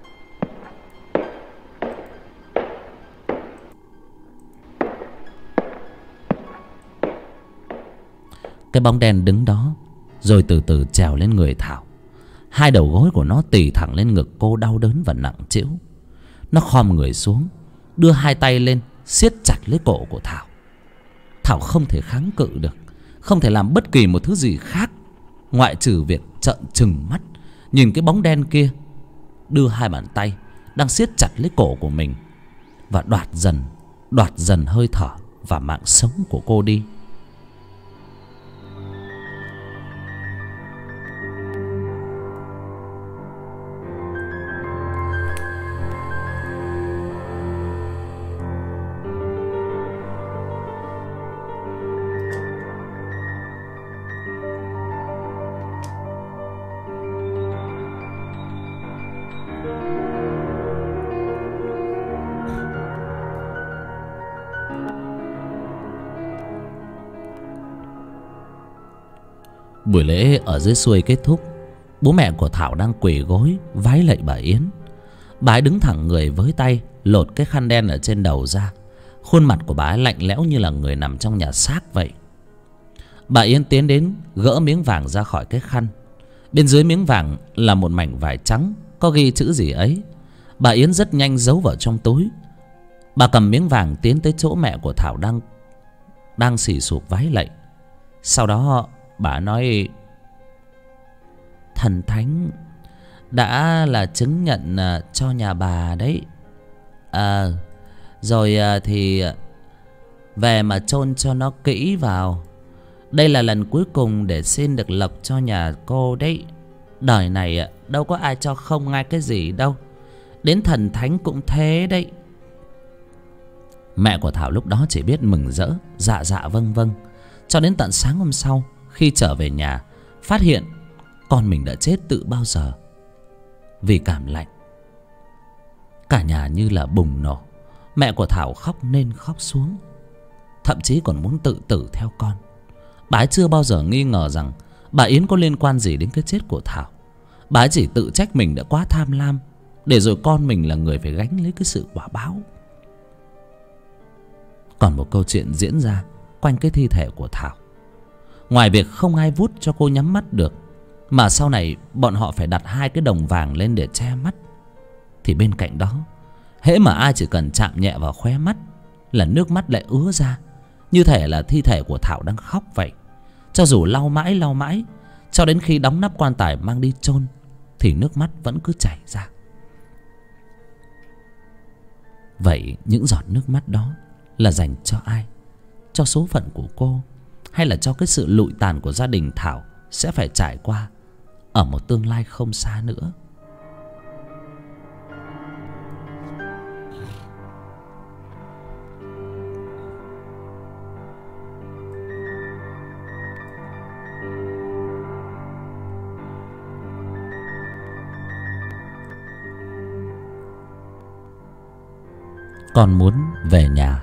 Cái bóng đen đứng đó rồi từ từ trèo lên người Thảo. Hai đầu gối của nó tì thẳng lên ngực cô, đau đớn và nặng trĩu. Nó khom người xuống, đưa hai tay lên siết chặt lấy cổ của Thảo. Thảo không thể kháng cự được, không thể làm bất kỳ một thứ gì khác ngoại trừ việc trợn trừng mắt nhìn cái bóng đen kia đưa hai bàn tay đang siết chặt lấy cổ của mình và đoạt dần hơi thở và mạng sống của cô đi. Buổi lễ ở dưới xuôi kết thúc. Bố mẹ của Thảo đang quỳ gối vái lạy bà Yến. Bà ấy đứng thẳng người với tay lột cái khăn đen ở trên đầu ra. Khuôn mặt của bà ấy lạnh lẽo như là người nằm trong nhà xác vậy. Bà Yến tiến đến gỡ miếng vàng ra khỏi cái khăn. Bên dưới miếng vàng là một mảnh vải trắng có ghi chữ gì ấy. Bà Yến rất nhanh giấu vào trong túi. Bà cầm miếng vàng tiến tới chỗ mẹ của Thảo đang xì xụp vái lạy. Sau đó bà nói: thần thánh đã là chứng nhận cho nhà bà đấy. Rồi thì về mà chôn cho nó kỹ vào. Đây là lần cuối cùng để xin được lộc cho nhà cô đấy. Đời này đâu có ai cho không ai cái gì đâu. Đến thần thánh cũng thế đấy. Mẹ của Thảo lúc đó chỉ biết mừng rỡ, dạ dạ vâng vâng. Cho đến tận sáng hôm sau, khi trở về nhà, phát hiện con mình đã chết từ bao giờ. Vì cảm lạnh, cả nhà như là bùng nổ. Mẹ của Thảo khóc lên khóc xuống, thậm chí còn muốn tự tử theo con. Bà ấy chưa bao giờ nghi ngờ rằng bà Yến có liên quan gì đến cái chết của Thảo. Bà ấy chỉ tự trách mình đã quá tham lam, để rồi con mình là người phải gánh lấy cái sự quả báo. Còn một câu chuyện diễn ra quanh cái thi thể của Thảo. Ngoài việc không ai vuốt cho cô nhắm mắt được, mà sau này bọn họ phải đặt 2 cái đồng vàng lên để che mắt, thì bên cạnh đó, hễ mà ai chỉ cần chạm nhẹ vào khóe mắt là nước mắt lại ứa ra, như thể là thi thể của Thảo đang khóc vậy. Cho dù lau mãi cho đến khi đóng nắp quan tài mang đi chôn, thì nước mắt vẫn cứ chảy ra. Vậy những giọt nước mắt đó là dành cho ai? Cho số phận của cô, hay là cho cái sự lụi tàn của gia đình Thảo sẽ phải trải qua ở một tương lai không xa nữa? Con muốn về nhà.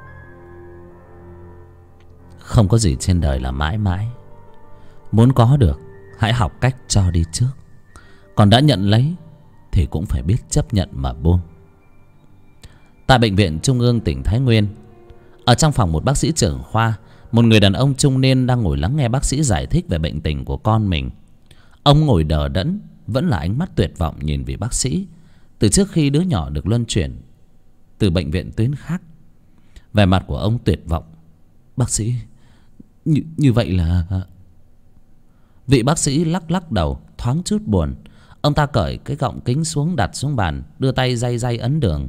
Không có gì trên đời là mãi mãi. Muốn có được, hãy học cách cho đi trước. Còn đã nhận lấy thì cũng phải biết chấp nhận mà buông. Tại Bệnh viện Trung ương tỉnh Thái Nguyên, ở trong phòng một bác sĩ trưởng khoa, một người đàn ông trung niên đang ngồi lắng nghe bác sĩ giải thích về bệnh tình của con mình. Ông ngồi đờ đẫn, vẫn là ánh mắt tuyệt vọng nhìn về bác sĩ, từ trước khi đứa nhỏ được luân chuyển từ bệnh viện tuyến khác. Vẻ mặt của ông tuyệt vọng. Bác sĩ, như vậy là... Vị bác sĩ lắc đầu, thoáng chút buồn. Ông ta cởi cái gọng kính xuống, đặt xuống bàn, đưa tay day ấn đường.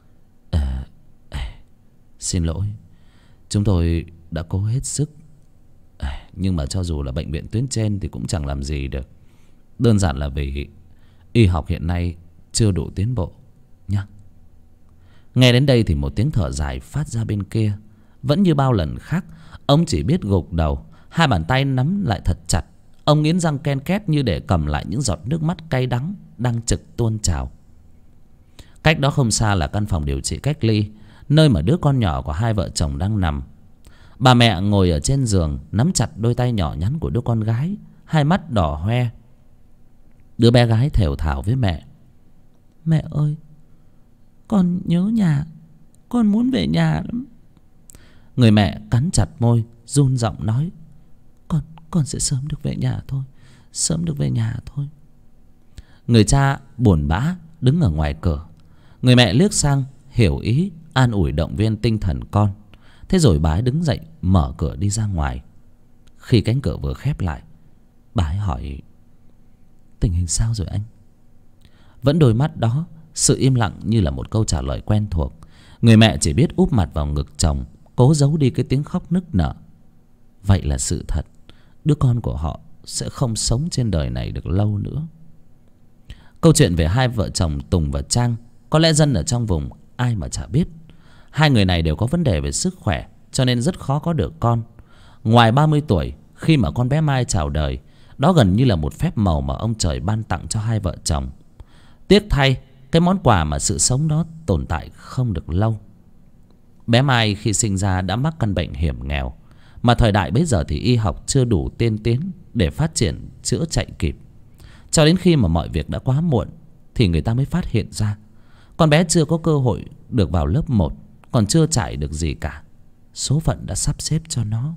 Xin lỗi, chúng tôi đã cố hết sức. Nhưng mà cho dù là bệnh viện tuyến trên thì cũng chẳng làm gì được. Đơn giản là vì y học hiện nay chưa đủ tiến bộ nhá. Nghe đến đây thì một tiếng thở dài phát ra bên kia. Vẫn như bao lần khác, ông chỉ biết gục đầu, hai bàn tay nắm lại thật chặt. Ông nghiến răng ken két như để cầm lại những giọt nước mắt cay đắng đang trực tuôn trào. Cách đó không xa là căn phòng điều trị cách ly, nơi mà đứa con nhỏ của hai vợ chồng đang nằm. Bà mẹ ngồi ở trên giường, nắm chặt đôi tay nhỏ nhắn của đứa con gái, hai mắt đỏ hoe. Đứa bé gái thều thào với mẹ: Mẹ ơi, con nhớ nhà, con muốn về nhà lắm. Người mẹ cắn chặt môi, run giọng nói: Con sẽ sớm được về nhà thôi, sớm được về nhà thôi. Người cha buồn bã đứng ở ngoài cửa. Người mẹ liếc sang, hiểu ý, an ủi động viên tinh thần con. Thế rồi bà ấy đứng dậy, mở cửa đi ra ngoài. Khi cánh cửa vừa khép lại, bà ấy hỏi: Tình hình sao rồi anh? Vẫn đôi mắt đó, sự im lặng như là một câu trả lời quen thuộc. Người mẹ chỉ biết úp mặt vào ngực chồng, cố giấu đi cái tiếng khóc nức nở. Vậy là sự thật, đứa con của họ sẽ không sống trên đời này được lâu nữa. Câu chuyện về hai vợ chồng Tùng và Trang, có lẽ dân ở trong vùng ai mà chả biết. Hai người này đều có vấn đề về sức khỏe, cho nên rất khó có được con. Ngoài 30 tuổi, khi mà con bé Mai chào đời, đó gần như là một phép màu mà ông trời ban tặng cho hai vợ chồng. Tiếc thay, cái món quà mà sự sống đó tồn tại không được lâu. Bé Mai khi sinh ra đã mắc căn bệnh hiểm nghèo, mà thời đại bấy giờ thì y học chưa đủ tiên tiến để phát triển chữa chạy kịp. Cho đến khi mà mọi việc đã quá muộn thì người ta mới phát hiện ra con bé chưa có cơ hội được vào lớp 1, còn chưa trải được gì cả. Số phận đã sắp xếp cho nó.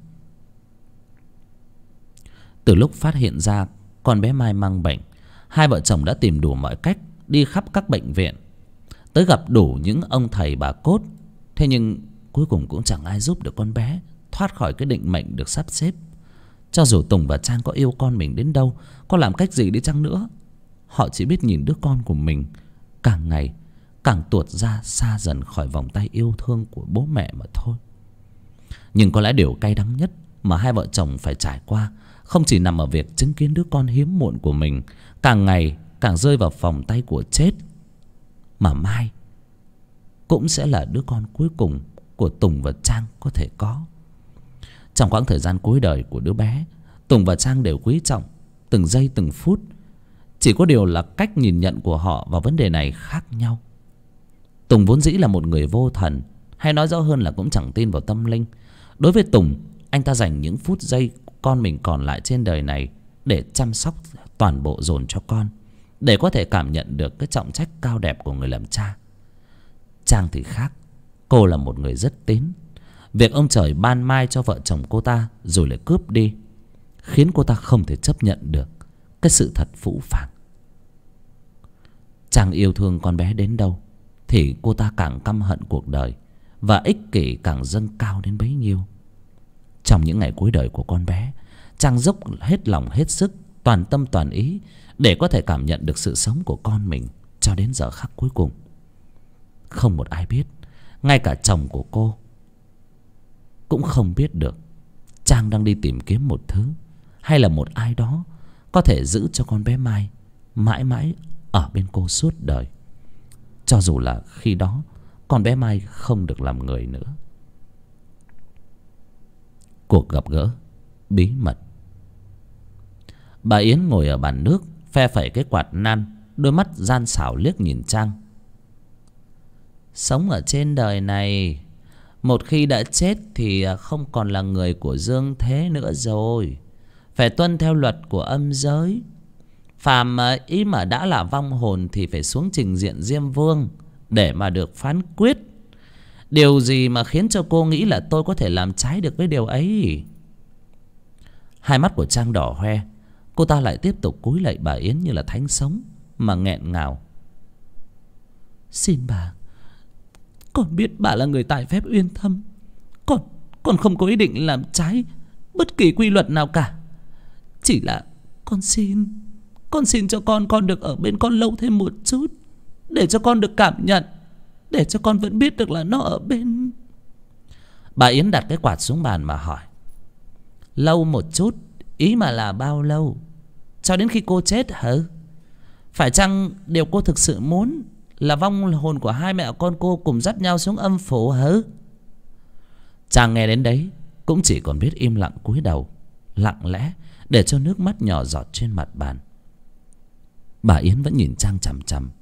Từ lúc phát hiện ra con bé Mai mang bệnh, hai vợ chồng đã tìm đủ mọi cách, đi khắp các bệnh viện, tới gặp đủ những ông thầy bà cốt. Thế nhưng cuối cùng cũng chẳng ai giúp được con bé thoát khỏi cái định mệnh được sắp xếp. Cho dù Tùng và Trang có yêu con mình đến đâu, có làm cách gì đi chăng nữa, họ chỉ biết nhìn đứa con của mình càng ngày càng tuột ra xa dần khỏi vòng tay yêu thương của bố mẹ mà thôi. Nhưng có lẽ điều cay đắng nhất mà hai vợ chồng phải trải qua không chỉ nằm ở việc chứng kiến đứa con hiếm muộn của mình càng ngày càng rơi vào vòng tay của chết, mà Mai cũng sẽ là đứa con cuối cùng của Tùng và Trang có thể có. Trong quãng thời gian cuối đời của đứa bé, Tùng và Trang đều quý trọng từng giây từng phút. Chỉ có điều là cách nhìn nhận của họ vào vấn đề này khác nhau. Tùng vốn dĩ là một người vô thần, hay nói rõ hơn là cũng chẳng tin vào tâm linh. Đối với Tùng, anh ta dành những phút giây con mình còn lại trên đời này để chăm sóc toàn bộ dồn cho con, để có thể cảm nhận được cái trọng trách cao đẹp của người làm cha. Trang thì khác. Cô là một người rất tín. Việc ông trời ban mai cho vợ chồng cô ta rồi lại cướp đi khiến cô ta không thể chấp nhận được cái sự thật phũ phàng. Trang yêu thương con bé đến đâu thì cô ta càng căm hận cuộc đời, và ích kỷ càng dâng cao đến bấy nhiêu. Trong những ngày cuối đời của con bé, Trang dốc hết lòng hết sức, toàn tâm toàn ý để có thể cảm nhận được sự sống của con mình cho đến giờ khắc cuối cùng. Không một ai biết, ngay cả chồng của cô cũng không biết được Trang đang đi tìm kiếm một thứ hay là một ai đó có thể giữ cho con bé Mai mãi mãi ở bên cô suốt đời, cho dù là khi đó con bé Mai không được làm người nữa. Cuộc gặp gỡ bí mật. Bà Yến ngồi ở bàn nước, phe phẩy cái quạt nan, đôi mắt gian xảo liếc nhìn Trang. Sống ở trên đời này, một khi đã chết thì không còn là người của dương thế nữa rồi. Phải tuân theo luật của âm giới. Phàm ý mà đã là vong hồn thì phải xuống trình diện Diêm Vương để mà được phán quyết. Điều gì mà khiến cho cô nghĩ là tôi có thể làm trái được với điều ấy? Hai mắt của Trang đỏ hoe. Cô ta lại tiếp tục cúi lạy bà Yến như là thánh sống mà nghẹn ngào. Xin bà, con biết bà là người tài phép uyên thâm. Con không có ý định làm trái bất kỳ quy luật nào cả. Chỉ là con xin cho con được ở bên con lâu thêm một chút, để cho con được cảm nhận, để cho con vẫn biết được là nó ở bên. Bà Yến đặt cái quạt xuống bàn mà hỏi. Lâu một chút, ý mà là bao lâu? Cho đến khi cô chết hả? Phải chăng điều cô thực sự muốn là vong hồn của hai mẹ con cô cùng dắt nhau xuống âm phủ hả? Chàng nghe đến đấy cũng chỉ còn biết im lặng cúi đầu, lặng lẽ để cho nước mắt nhỏ giọt trên mặt bàn. Bà Yến vẫn nhìn Trang chằm chằm.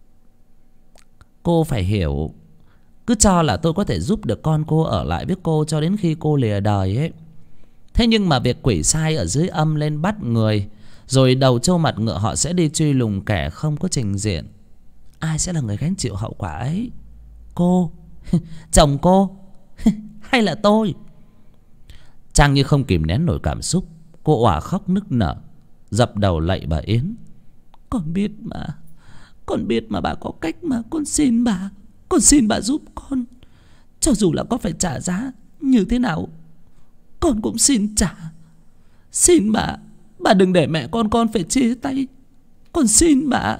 Cô phải hiểu, cứ cho là tôi có thể giúp được con cô ở lại với cô cho đến khi cô lìa đời ấy. Thế nhưng mà việc quỷ sai ở dưới âm lên bắt người, rồi đầu trâu mặt ngựa họ sẽ đi truy lùng kẻ không có trình diện. Ai sẽ là người gánh chịu hậu quả ấy? Cô, chồng cô, hay là tôi? Trang như không kìm nén nổi cảm xúc, cô òa khóc nức nở, dập đầu lạy bà Yến. Con biết mà bà có cách mà. Con xin bà giúp con. Cho dù là có phải trả giá như thế nào, con cũng xin trả. Xin bà đừng để mẹ con phải chia tay. Con xin bà.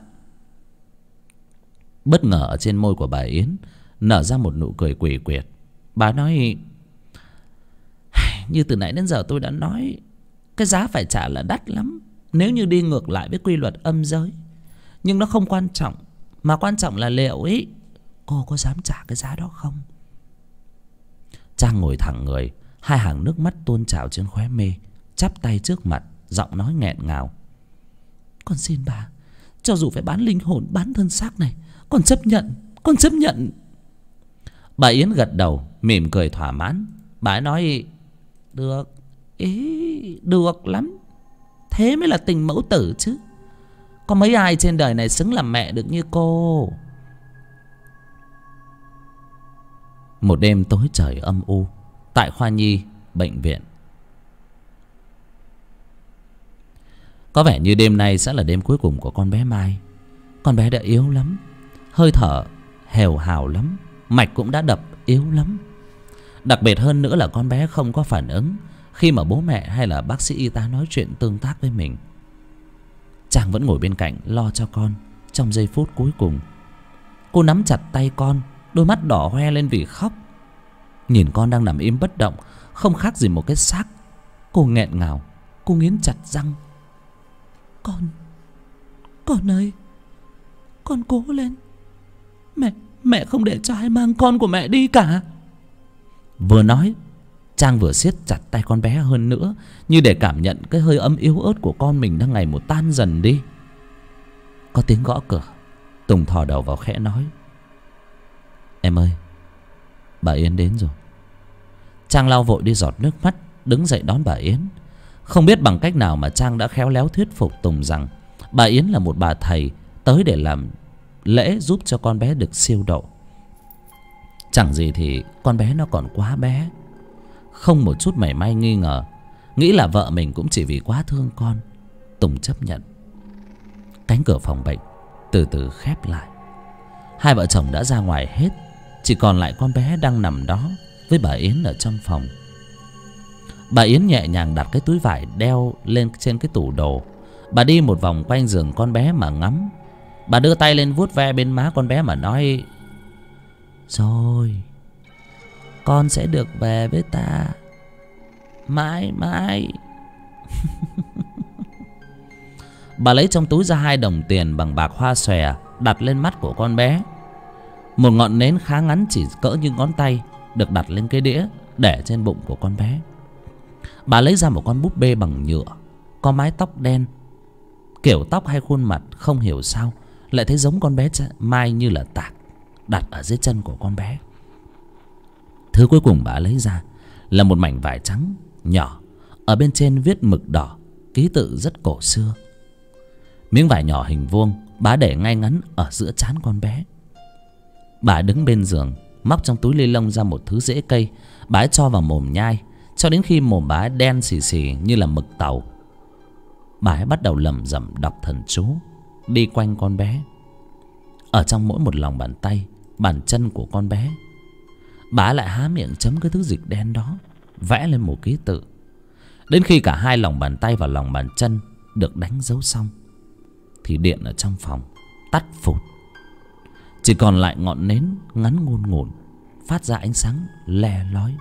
Bất ngờ ở trên môi của bà Yến nở ra một nụ cười quỷ quyệt. Bà nói, như từ nãy đến giờ tôi đã nói, cái giá phải trả là đắt lắm nếu như đi ngược lại với quy luật âm giới. Nhưng nó không quan trọng, mà quan trọng là liệu ý cô có dám trả cái giá đó không? Trang ngồi thẳng người, hai hàng nước mắt tuôn trào trên khóe mi, chắp tay trước mặt, giọng nói nghẹn ngào. Con xin bà, cho dù phải bán linh hồn bán thân xác này, con chấp nhận. Bà Yến gật đầu, mỉm cười thỏa mãn. Bà ấy nói, được lắm. Thế mới là tình mẫu tử chứ. Có mấy ai trên đời này xứng làm mẹ được như cô. Một đêm tối trời âm u tại khoa nhi bệnh viện. Có vẻ như đêm nay sẽ là đêm cuối cùng của con bé Mai. Con bé đã yếu lắm, hơi thở hều hào lắm, mạch cũng đã đập yếu lắm. Đặc biệt hơn nữa là con bé không có phản ứng khi mà bố mẹ hay là bác sĩ y tá nói chuyện tương tác với mình. Trang vẫn ngồi bên cạnh lo cho con trong giây phút cuối cùng. Cô nắm chặt tay con, đôi mắt đỏ hoe lên vì khóc. Nhìn con đang nằm im bất động, không khác gì một cái xác. Cô nghẹn ngào, cô nghiến chặt răng. Con ơi, con cố lên. Mẹ không để cho ai mang con của mẹ đi cả. Vừa nói, Trang vừa siết chặt tay con bé hơn nữa, như để cảm nhận cái hơi ấm yếu ớt của con mình đang ngày một tan dần đi. Có tiếng gõ cửa. Tùng thò đầu vào khẽ nói: Em ơi, bà Yến đến rồi. Trang lau vội đi giọt nước mắt, đứng dậy đón bà Yến. Không biết bằng cách nào mà Trang đã khéo léo thuyết phục Tùng rằng bà Yến là một bà thầy tới để làm lễ giúp cho con bé được siêu độ. Chẳng gì thì con bé nó còn quá bé. Không một chút mảy may nghi ngờ, nghĩ là vợ mình cũng chỉ vì quá thương con. Tùng chấp nhận. Cánh cửa phòng bệnh từ từ khép lại. Hai vợ chồng đã ra ngoài hết, chỉ còn lại con bé đang nằm đó với bà Yến ở trong phòng. Bà Yến nhẹ nhàng đặt cái túi vải đeo lên trên cái tủ đồ. Bà đi một vòng quanh giường con bé mà ngắm. Bà đưa tay lên vuốt ve bên má con bé mà nói: Rồi, con sẽ được về với ta mãi mãi. Bà lấy trong túi ra 2 đồng tiền bằng bạc hoa xòe, đặt lên mắt của con bé. Một ngọn nến khá ngắn, chỉ cỡ như ngón tay, được đặt lên cái đĩa để trên bụng của con bé. Bà lấy ra một con búp bê bằng nhựa, có mái tóc đen. Kiểu tóc hay khuôn mặt không hiểu sao lại thấy giống con bé Mai như là tạc, đặt ở dưới chân của con bé. Thứ cuối cùng bà lấy ra là một mảnh vải trắng nhỏ, ở bên trên viết mực đỏ, ký tự rất cổ xưa. Miếng vải nhỏ hình vuông bà để ngay ngắn ở giữa trán con bé. Bà đứng bên giường, móc trong túi ni lông ra một thứ rễ cây. Bà ấy cho vào mồm nhai, cho đến khi mồm bà ấy đen xì xì như là mực tàu. Bà ấy bắt đầu lẩm rẩm đọc thần chú, đi quanh con bé. Ở trong mỗi một lòng bàn tay, bàn chân của con bé, bà lại há miệng chấm cái thứ dịch đen đó, vẽ lên một ký tự. Đến khi cả 2 lòng bàn tay và lòng bàn chân được đánh dấu xong, thì điện ở trong phòng tắt phụt. Chỉ còn lại ngọn nến ngắn ngùn ngủn, phát ra ánh sáng le lói.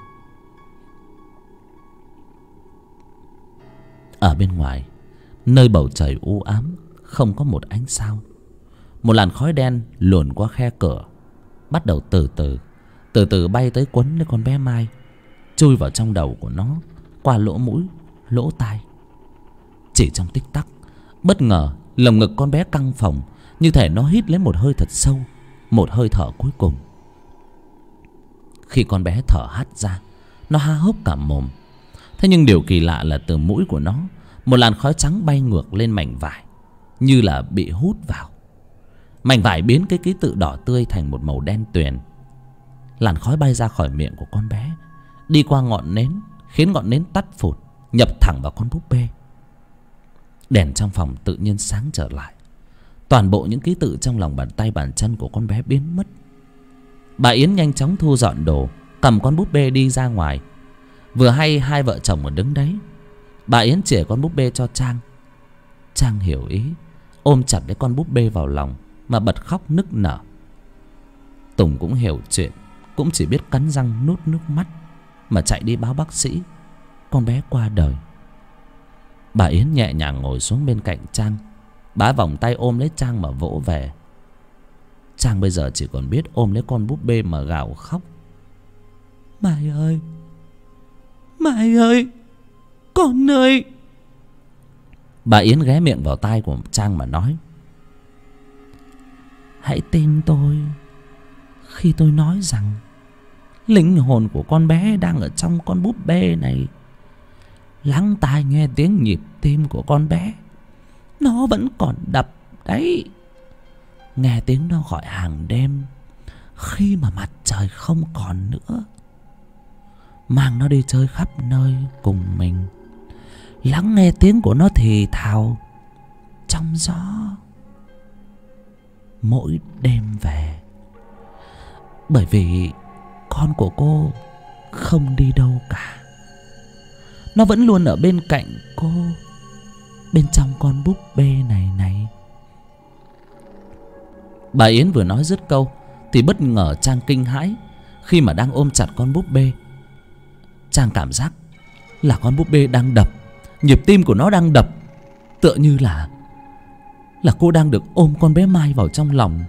Ở bên ngoài, nơi bầu trời u ám, không có một ánh sao. Một làn khói đen luồn qua khe cửa, bắt đầu từ từ bay tới quấn lấy con bé Mai, chui vào trong đầu của nó qua lỗ mũi, lỗ tai. Chỉ trong tích tắc, bất ngờ lồng ngực con bé căng phồng, như thể nó hít lấy một hơi thật sâu, một hơi thở cuối cùng. Khi con bé thở hắt ra, nó há hốc cả mồm. Thế nhưng điều kỳ lạ là từ mũi của nó, một làn khói trắng bay ngược lên mảnh vải, như là bị hút vào. Mảnh vải biến cái ký tự đỏ tươi thành một màu đen tuyền. Làn khói bay ra khỏi miệng của con bé, đi qua ngọn nến, khiến ngọn nến tắt phụt, nhập thẳng vào con búp bê. Đèn trong phòng tự nhiên sáng trở lại. Toàn bộ những ký tự trong lòng bàn tay bàn chân của con bé biến mất. Bà Yến nhanh chóng thu dọn đồ, cầm con búp bê đi ra ngoài. Vừa hay 2 vợ chồng còn đứng đấy. Bà Yến chìa con búp bê cho Trang. Trang hiểu ý, ôm chặt lấy con búp bê vào lòng mà bật khóc nức nở. Tùng cũng hiểu chuyện, cũng chỉ biết cắn răng nuốt nước mắt mà chạy đi báo bác sĩ con bé qua đời. Bà Yến nhẹ nhàng ngồi xuống bên cạnh Trang. Bà vòng tay ôm lấy Trang mà vỗ về. Trang bây giờ chỉ còn biết ôm lấy con búp bê mà gào khóc: Mai ơi, Mai ơi, con ơi. Bà Yến ghé miệng vào tai của Trang mà nói: Hãy tin tôi khi tôi nói rằng linh hồn của con bé đang ở trong con búp bê này. lắng tai nghe tiếng nhịp tim của con bé. Nó vẫn còn đập đấy. Nghe tiếng nó gọi hàng đêm khi mà mặt trời không còn nữa. Mang nó đi chơi khắp nơi cùng mình. Lắng nghe tiếng của nó thì thào trong gió mỗi đêm về. Bởi vì con của cô không đi đâu cả. Nó vẫn luôn ở bên cạnh cô, bên trong con búp bê này. Bà Yến vừa nói dứt câu thì bất ngờ Trang kinh hãi. Khi mà đang ôm chặt con búp bê, Trang cảm giác là con búp bê đang đập. Nhịp tim của nó đang đập, tựa như là cô đang được ôm con bé Mai vào trong lòng.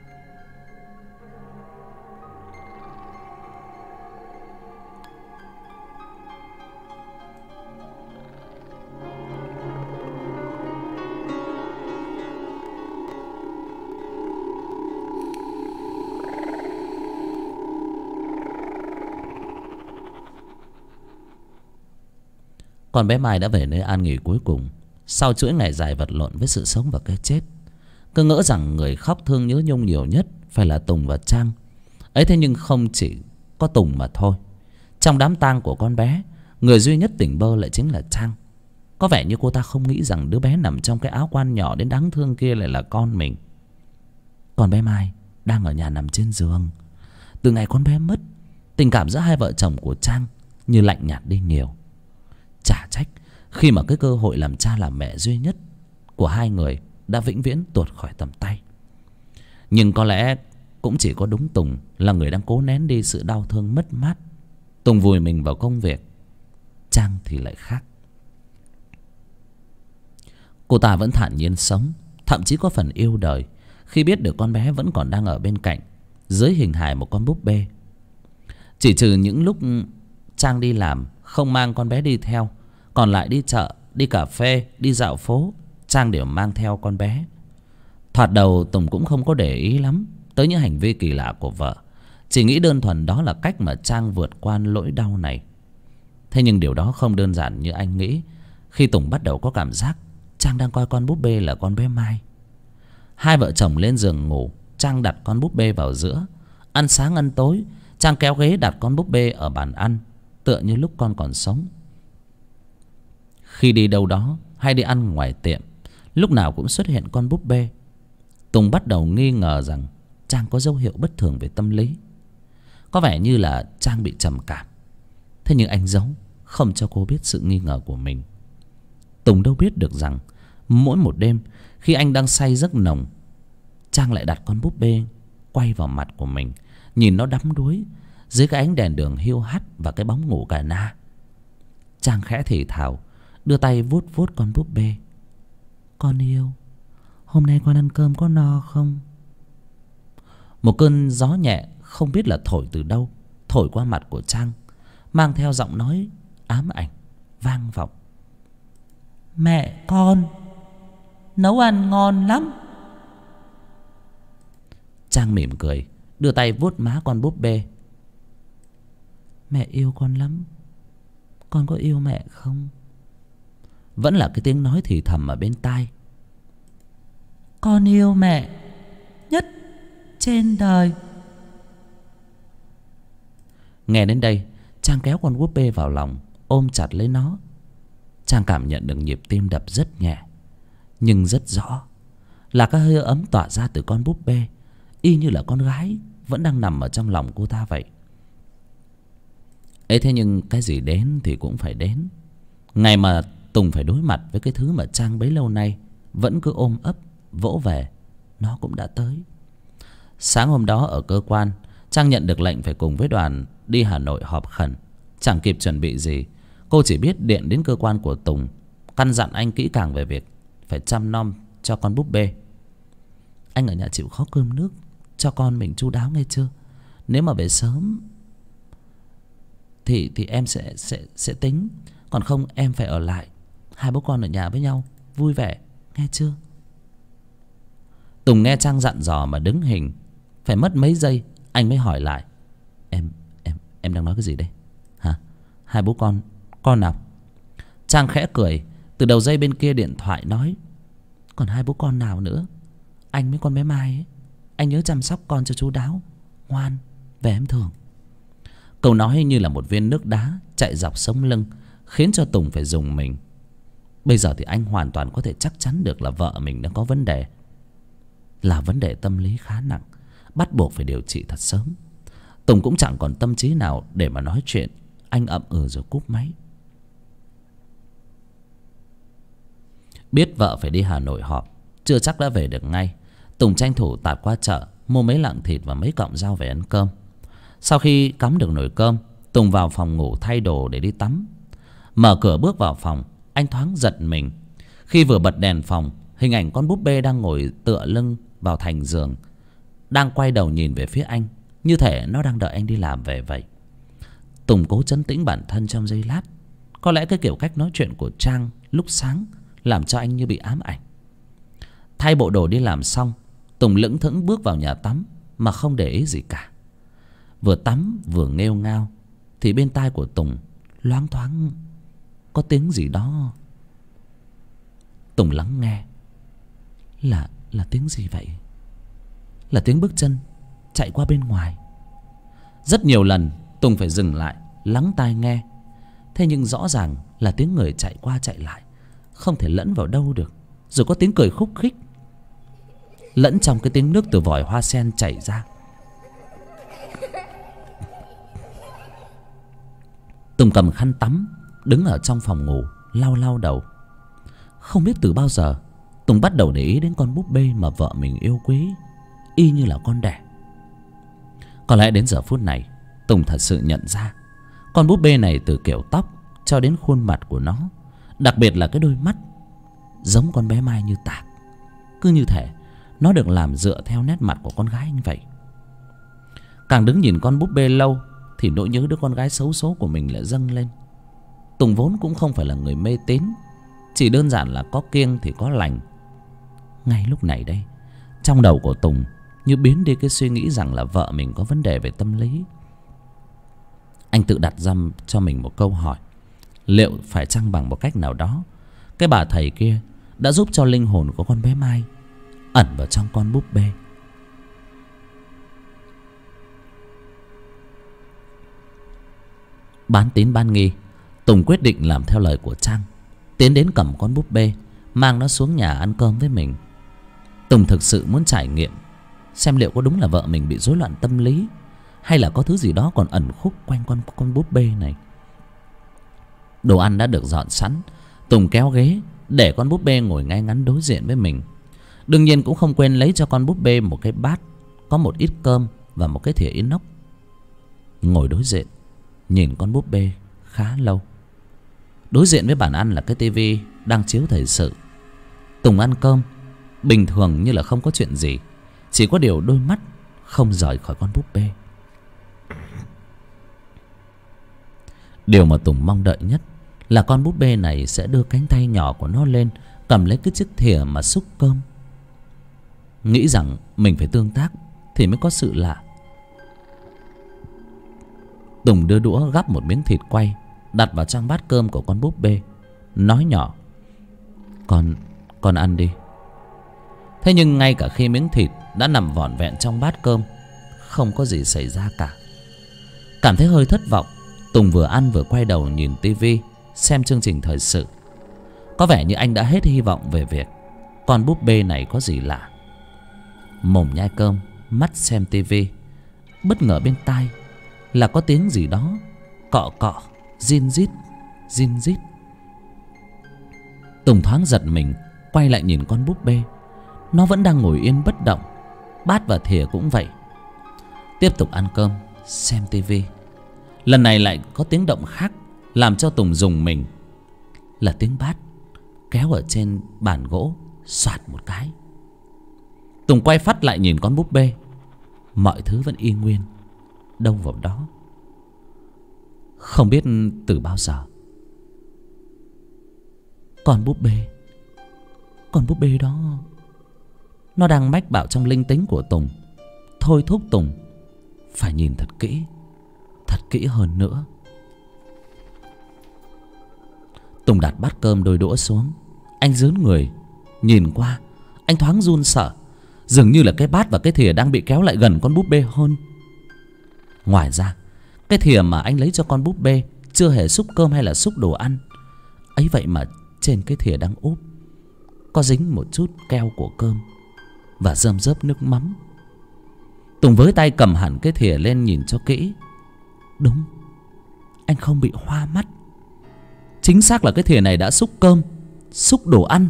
Con bé Mai đã về nơi an nghỉ cuối cùng sau chuỗi ngày dài vật lộn với sự sống và cái chết. Cứ ngỡ rằng người khóc thương nhớ nhung nhiều nhất phải là Tùng và Trang. Ấy thế nhưng không chỉ có Tùng mà thôi. Trong đám tang của con bé, người duy nhất tỉnh bơ lại chính là Trang. Có vẻ như cô ta không nghĩ rằng đứa bé nằm trong cái áo quan nhỏ đến đáng thương kia lại là con mình. Con bé Mai đang ở nhà nằm trên giường. Từ ngày con bé mất, tình cảm giữa hai vợ chồng của Trang như lạnh nhạt đi nhiều. Chả trách khi mà cái cơ hội làm cha làm mẹ duy nhất của hai người đã vĩnh viễn tuột khỏi tầm tay. Nhưng có lẽ cũng chỉ có đúng Tùng là người đang cố nén đi sự đau thương mất mát. Tùng vùi mình vào công việc, Trang thì lại khác. Cô ta vẫn thản nhiên sống, thậm chí có phần yêu đời khi biết được con bé vẫn còn đang ở bên cạnh dưới hình hài một con búp bê. Chỉ trừ những lúc Trang đi làm không mang con bé đi theo, còn lại đi chợ, đi cà phê, đi dạo phố, Trang đều mang theo con bé. Thoạt đầu Tùng cũng không có để ý lắm tới những hành vi kỳ lạ của vợ, chỉ nghĩ đơn thuần đó là cách mà Trang vượt qua nỗi đau này. Thế nhưng điều đó không đơn giản như anh nghĩ khi Tùng bắt đầu có cảm giác Trang đang coi con búp bê là con bé Mai. Hai vợ chồng lên giường ngủ, Trang đặt con búp bê vào giữa. Ăn sáng ăn tối, Trang kéo ghế đặt con búp bê ở bàn ăn, tựa như lúc con còn sống. Khi đi đâu đó hay đi ăn ngoài tiệm, lúc nào cũng xuất hiện con búp bê. Tùng bắt đầu nghi ngờ rằng Trang có dấu hiệu bất thường về tâm lý. Có vẻ như là Trang bị trầm cảm. Thế nhưng anh giấu, không cho cô biết sự nghi ngờ của mình. Tùng đâu biết được rằng mỗi một đêm khi anh đang say giấc nồng, Trang lại đặt con búp bê quay vào mặt của mình, nhìn nó đắm đuối dưới cái ánh đèn đường hiu hắt và cái bóng ngủ cà na. Trang khẽ thì thào, đưa tay vuốt vuốt con búp bê. Con yêu, hôm nay con ăn cơm có no không? Một cơn gió nhẹ không biết là thổi từ đâu thổi qua mặt của Trang, mang theo giọng nói ám ảnh vang vọng. Mẹ con nấu ăn ngon lắm. Trang mỉm cười, đưa tay vuốt má con búp bê. Mẹ yêu con lắm. Con có yêu mẹ không? Vẫn là cái tiếng nói thì thầm ở bên tai. Con yêu mẹ nhất trên đời. Nghe đến đây, Trang kéo con búp bê vào lòng, ôm chặt lấy nó. Trang cảm nhận được nhịp tim đập rất nhẹ, nhưng rất rõ là cái hơi ấm tỏa ra từ con búp bê, y như là con gái vẫn đang nằm ở trong lòng cô ta vậy. Ấy thế nhưng cái gì đến thì cũng phải đến. Ngày mà Tùng phải đối mặt với cái thứ mà Trang bấy lâu nay vẫn cứ ôm ấp vỗ về, nó cũng đã tới. Sáng hôm đó ở cơ quan, Trang nhận được lệnh phải cùng với đoàn đi Hà Nội họp khẩn. Chẳng kịp chuẩn bị gì, cô chỉ biết điện đến cơ quan của Tùng, căn dặn anh kỹ càng về việc phải chăm nom cho con búp bê. Anh ở nhà chịu khó cơm nước cho con mình chu đáo nghe chưa? Nếu mà về sớm thì em sẽ tính, còn không em phải ở lại. Hai bố con ở nhà với nhau vui vẻ nghe chưa? Tùng nghe Trang dặn dò mà đứng hình. Phải mất mấy giây anh mới hỏi lại. Em đang nói cái gì đây hả? Hai bố con nào? Trang khẽ cười. Từ đầu dây bên kia điện thoại nói: Còn hai bố con nào nữa? Anh với con bé Mai ấy, anh nhớ chăm sóc con cho chú đáo. Ngoan, về em Thường. Câu nói như là một viên nước đá chạy dọc sống lưng, khiến cho Tùng phải rùng mình. Bây giờ thì anh hoàn toàn có thể chắc chắn được là vợ mình đã có vấn đề, là vấn đề tâm lý khá nặng, bắt buộc phải điều trị thật sớm. Tùng cũng chẳng còn tâm trí nào để mà nói chuyện. Anh ậm ừ rồi cúp máy. Biết vợ phải đi Hà Nội họp, chưa chắc đã về được ngay, Tùng tranh thủ tạt qua chợ mua mấy lạng thịt và mấy cọng rau về ăn cơm. Sau khi cắm được nồi cơm, Tùng vào phòng ngủ thay đồ để đi tắm. Mở cửa bước vào phòng, anh thoáng giật mình khi vừa bật đèn phòng, hình ảnh con búp bê đang ngồi tựa lưng vào thành giường, đang quay đầu nhìn về phía anh, như thể nó đang đợi anh đi làm về vậy. Tùng cố trấn tĩnh bản thân trong giây lát. Có lẽ cái kiểu cách nói chuyện của Trang lúc sáng làm cho anh như bị ám ảnh. Thay bộ đồ đi làm xong, Tùng lững thững bước vào nhà tắm mà không để ý gì cả. Vừa tắm vừa nghêu ngao thì bên tai của Tùng loáng thoáng có tiếng gì đó. Tùng lắng nghe. Là tiếng gì vậy? Là tiếng bước chân chạy qua bên ngoài. Rất nhiều lần Tùng phải dừng lại lắng tai nghe. Thế nhưng rõ ràng là tiếng người chạy qua chạy lại, không thể lẫn vào đâu được. Rồi có tiếng cười khúc khích lẫn trong cái tiếng nước từ vòi hoa sen chảy ra. Tùng cầm khăn tắm đứng ở trong phòng ngủ lau lau đầu. Không biết từ bao giờ Tùng bắt đầu để ý đến con búp bê mà vợ mình yêu quý, y như là con đẻ. Có lẽ đến giờ phút này Tùng thật sự nhận ra con búp bê này, từ kiểu tóc cho đến khuôn mặt của nó, đặc biệt là cái đôi mắt, giống con bé Mai như tạc. Cứ như thể nó được làm dựa theo nét mặt của con gái anh vậy. Càng đứng nhìn con búp bê lâu thì nỗi nhớ đứa con gái xấu số của mình lại dâng lên. Tùng vốn cũng không phải là người mê tín, chỉ đơn giản là có kiêng thì có lành. Ngay lúc này đây, trong đầu của Tùng như biến đi cái suy nghĩ rằng là vợ mình có vấn đề về tâm lý. Anh tự đặt ra cho mình một câu hỏi: liệu phải chăng bằng một cách nào đó, cái bà thầy kia đã giúp cho linh hồn của con bé Mai ẩn vào trong con búp bê. Bán tín bán nghi, Tùng quyết định làm theo lời của Trang, tiến đến cầm con búp bê, mang nó xuống nhà ăn cơm với mình. Tùng thực sự muốn trải nghiệm xem liệu có đúng là vợ mình bị rối loạn tâm lý, hay là có thứ gì đó còn ẩn khúc quanh con búp bê này. Đồ ăn đã được dọn sẵn. Tùng kéo ghế để con búp bê ngồi ngay ngắn đối diện với mình. Đương nhiên cũng không quên lấy cho con búp bê một cái bát có một ít cơm và một cái thìa inox. Ngồi đối diện nhìn con búp bê khá lâu. Đối diện với bàn ăn là cái tivi đang chiếu thời sự. Tùng ăn cơm bình thường như là không có chuyện gì, chỉ có điều đôi mắt không rời khỏi con búp bê. Điều mà Tùng mong đợi nhất là con búp bê này sẽ đưa cánh tay nhỏ của nó lên, cầm lấy cái chiếc thìa mà xúc cơm. Nghĩ rằng mình phải tương tác thì mới có sự lạ. Tùng đưa đũa gắp một miếng thịt quay đặt vào trong bát cơm của con búp bê, nói nhỏ: Con ăn đi. Thế nhưng ngay cả khi miếng thịt đã nằm vỏn vẹn trong bát cơm, không có gì xảy ra cả. Cảm thấy hơi thất vọng, Tùng vừa ăn vừa quay đầu nhìn tivi xem chương trình thời sự. Có vẻ như anh đã hết hy vọng về việc con búp bê này có gì lạ. Mồm nhai cơm, mắt xem tivi, bất ngờ bên tai là có tiếng gì đó cọ cọ, rin rít, rin rít. Tùng thoáng giật mình, quay lại nhìn con búp bê. Nó vẫn đang ngồi yên bất động, bát và thìa cũng vậy. Tiếp tục ăn cơm, xem tivi. Lần này lại có tiếng động khác làm cho Tùng rùng mình, là tiếng bát kéo ở trên bàn gỗ xoạt một cái. Tùng quay phát lại nhìn con búp bê. Mọi thứ vẫn y nguyên, đâu vào đó. Không biết từ bao giờ con búp bê đó nó đang mách bảo trong linh tính của Tùng, thôi thúc Tùng phải nhìn thật kỹ hơn nữa. Tùng đặt bát cơm đôi đũa xuống. Anh rướn người nhìn qua. Anh thoáng run sợ. Dường như là cái bát và cái thìa đang bị kéo lại gần con búp bê hơn. Ngoài ra, cái thìa mà anh lấy cho con búp bê chưa hề xúc cơm hay là xúc đồ ăn. Ấy vậy mà trên cái thìa đang úp có dính một chút keo của cơm và rơm rớp nước mắm. Tùng với tay cầm hẳn cái thìa lên nhìn cho kỹ. Đúng, anh không bị hoa mắt. Chính xác là cái thìa này đã xúc cơm, xúc đồ ăn.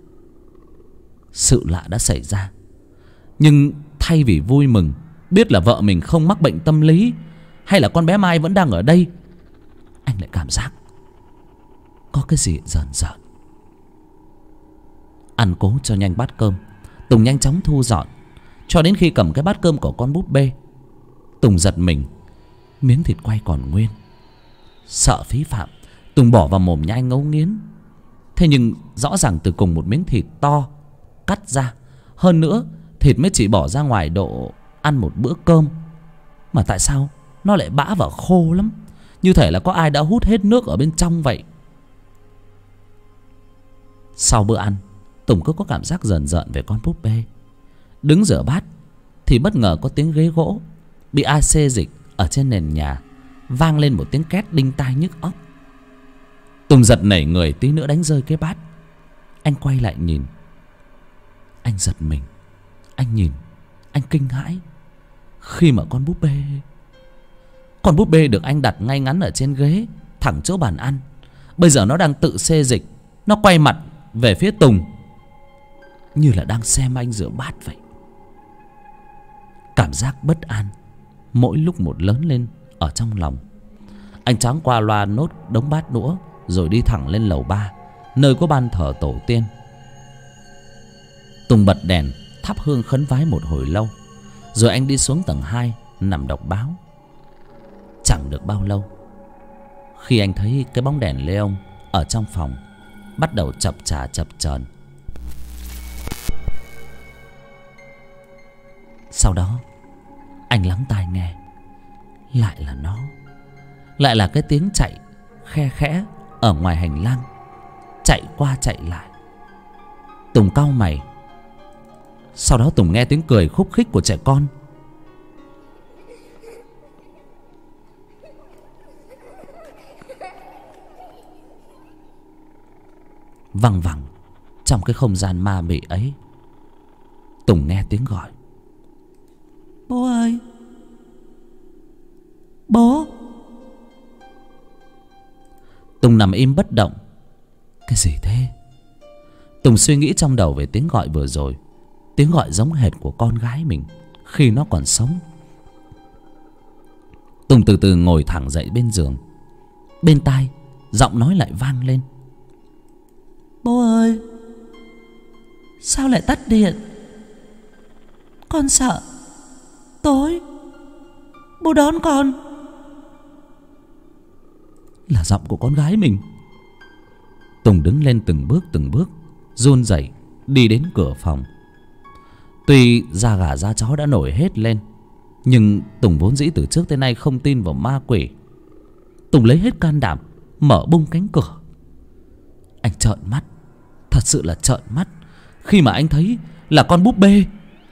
Sự lạ đã xảy ra. Nhưng thay vì vui mừng biết là vợ mình không mắc bệnh tâm lý hay là con bé Mai vẫn đang ở đây, anh lại cảm giác có cái gì rờn rợn. Ăn cố cho nhanh bát cơm, Tùng nhanh chóng thu dọn. Cho đến khi cầm cái bát cơm của con búp bê, Tùng giật mình. Miếng thịt quay còn nguyên. Sợ phí phạm, Tùng bỏ vào mồm nhai ngấu nghiến. Thế nhưng rõ ràng từ cùng một miếng thịt to cắt ra, hơn nữa thịt mới chỉ bỏ ra ngoài độ ăn một bữa cơm, mà tại sao nó lại bã và khô lắm, như thể là có ai đã hút hết nước ở bên trong vậy. Sau bữa ăn, Tùng cứ có cảm giác rờn rợn về con búp bê. Đứng rửa bát thì bất ngờ có tiếng ghế gỗ bị ai xê dịch ở trên nền nhà, vang lên một tiếng két đinh tai nhức óc. Tùng giật nảy người, tí nữa đánh rơi cái bát. Anh quay lại nhìn. Anh giật mình. Anh nhìn, anh kinh hãi khi mà con búp bê được anh đặt ngay ngắn ở trên ghế, thẳng chỗ bàn ăn, bây giờ nó đang tự xê dịch. Nó quay mặt về phía Tùng, như là đang xem anh rửa bát vậy. Cảm giác bất an mỗi lúc một lớn lên ở trong lòng. Anh tráng qua loa nốt đống bát đũa, rồi đi thẳng lên lầu 3, nơi có ban thờ tổ tiên. Tùng bật đèn thắp hương khấn vái một hồi lâu, rồi anh đi xuống tầng 2 nằm đọc báo. Chẳng được bao lâu, khi anh thấy cái bóng đèn Leon ở trong phòng bắt đầu chập chà chập chờn. Sau đó anh lắng tai nghe. Lại là nó. Lại là cái tiếng chạy khe khẽ ở ngoài hành lang, chạy qua chạy lại. Tùng cau mày. Sau đó Tùng nghe tiếng cười khúc khích của trẻ con. Văng vẳng trong cái không gian ma mị ấy. Tùng nghe tiếng gọi. Bố ơi, bố. Tùng nằm im bất động. Cái gì thế? Tùng suy nghĩ trong đầu về tiếng gọi vừa rồi. Tiếng gọi giống hệt của con gái mình khi nó còn sống. Tùng từ từ ngồi thẳng dậy bên giường. Bên tai giọng nói lại vang lên. Bố ơi, sao lại tắt điện? Con sợ tối bố đón con. Là giọng của con gái mình. Tùng đứng lên từng bước run rẩy đi đến cửa phòng. Tuy da gà da chó đã nổi hết lên, nhưng Tùng vốn dĩ từ trước tới nay không tin vào ma quỷ. Tùng lấy hết can đảm mở bung cánh cửa. Anh trợn mắt, thật sự là trợn mắt, khi mà anh thấy là con búp bê.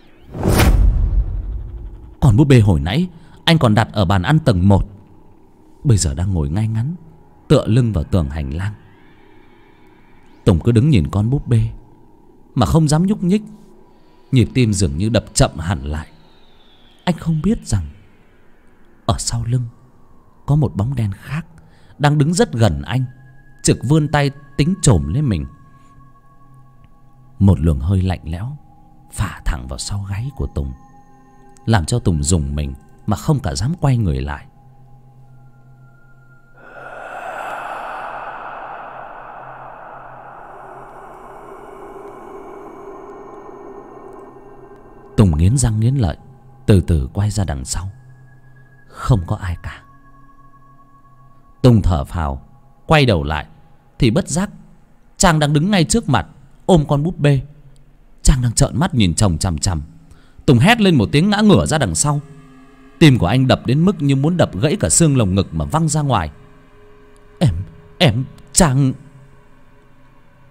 Con búp bê hồi nãy anh còn đặt ở bàn ăn tầng 1, bây giờ đang ngồi ngay ngắn tựa lưng vào tường hành lang. Tùng cứ đứng nhìn con búp bê mà không dám nhúc nhích. Nhịp tim dường như đập chậm hẳn lại. Anh không biết rằng ở sau lưng có một bóng đen khác đang đứng rất gần anh, trực vươn tay tính chồm lên mình. Một luồng hơi lạnh lẽo phả thẳng vào sau gáy của Tùng, làm cho Tùng rùng mình mà không cả dám quay người lại. Tùng nghiến răng nghiến lợi, từ từ quay ra đằng sau. Không có ai cả. Tùng thở phào, quay đầu lại thì bất giác Trang đang đứng ngay trước mặt, ôm con búp bê. Trang đang trợn mắt nhìn chồng chằm chằm. Tùng hét lên một tiếng ngã ngửa ra đằng sau. Tim của anh đập đến mức như muốn đập gãy cả xương lồng ngực mà văng ra ngoài. Em, Trang.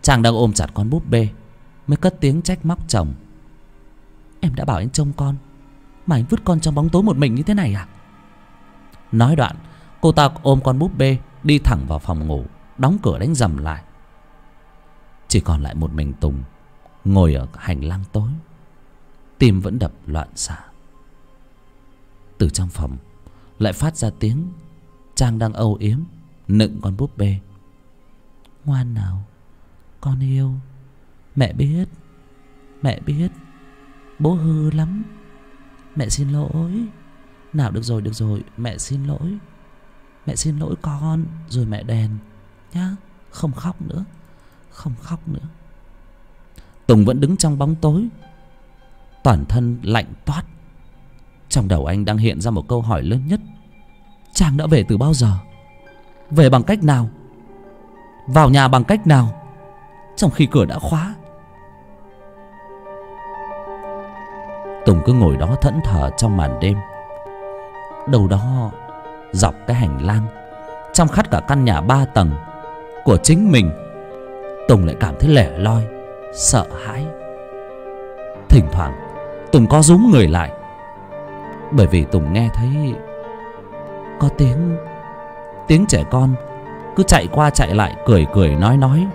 Trang đang ôm chặt con búp bê mới cất tiếng trách móc chồng. Em đã bảo anh trông con mà anh vứt con trong bóng tối một mình như thế này à? Nói đoạn, cô ta ôm con búp bê đi thẳng vào phòng ngủ, đóng cửa đánh rầm lại. Chỉ còn lại một mình Tùng ngồi ở hành lang tối, tim vẫn đập loạn xạ. Từ trong phòng lại phát ra tiếng Trang đang âu yếm nựng con búp bê. Ngoan nào, con yêu. Mẹ biết, mẹ biết. Bố hư lắm. Mẹ xin lỗi. Nào được rồi, mẹ xin lỗi. Mẹ xin lỗi con. Rồi mẹ đèn nhá. Không khóc nữa, không khóc nữa. Tùng vẫn đứng trong bóng tối, toàn thân lạnh toát. Trong đầu anh đang hiện ra một câu hỏi lớn nhất. Trang đã về từ bao giờ? Về bằng cách nào? Vào nhà bằng cách nào, trong khi cửa đã khóa? Tùng cứ ngồi đó thẫn thờ trong màn đêm. Đâu đó dọc cái hành lang, trong khắp cả căn nhà 3 tầng của chính mình, Tùng lại cảm thấy lẻ loi, sợ hãi. Thỉnh thoảng Tùng có rúm người lại, bởi vì Tùng nghe thấy có tiếng trẻ con cứ chạy qua chạy lại, cười cười nói.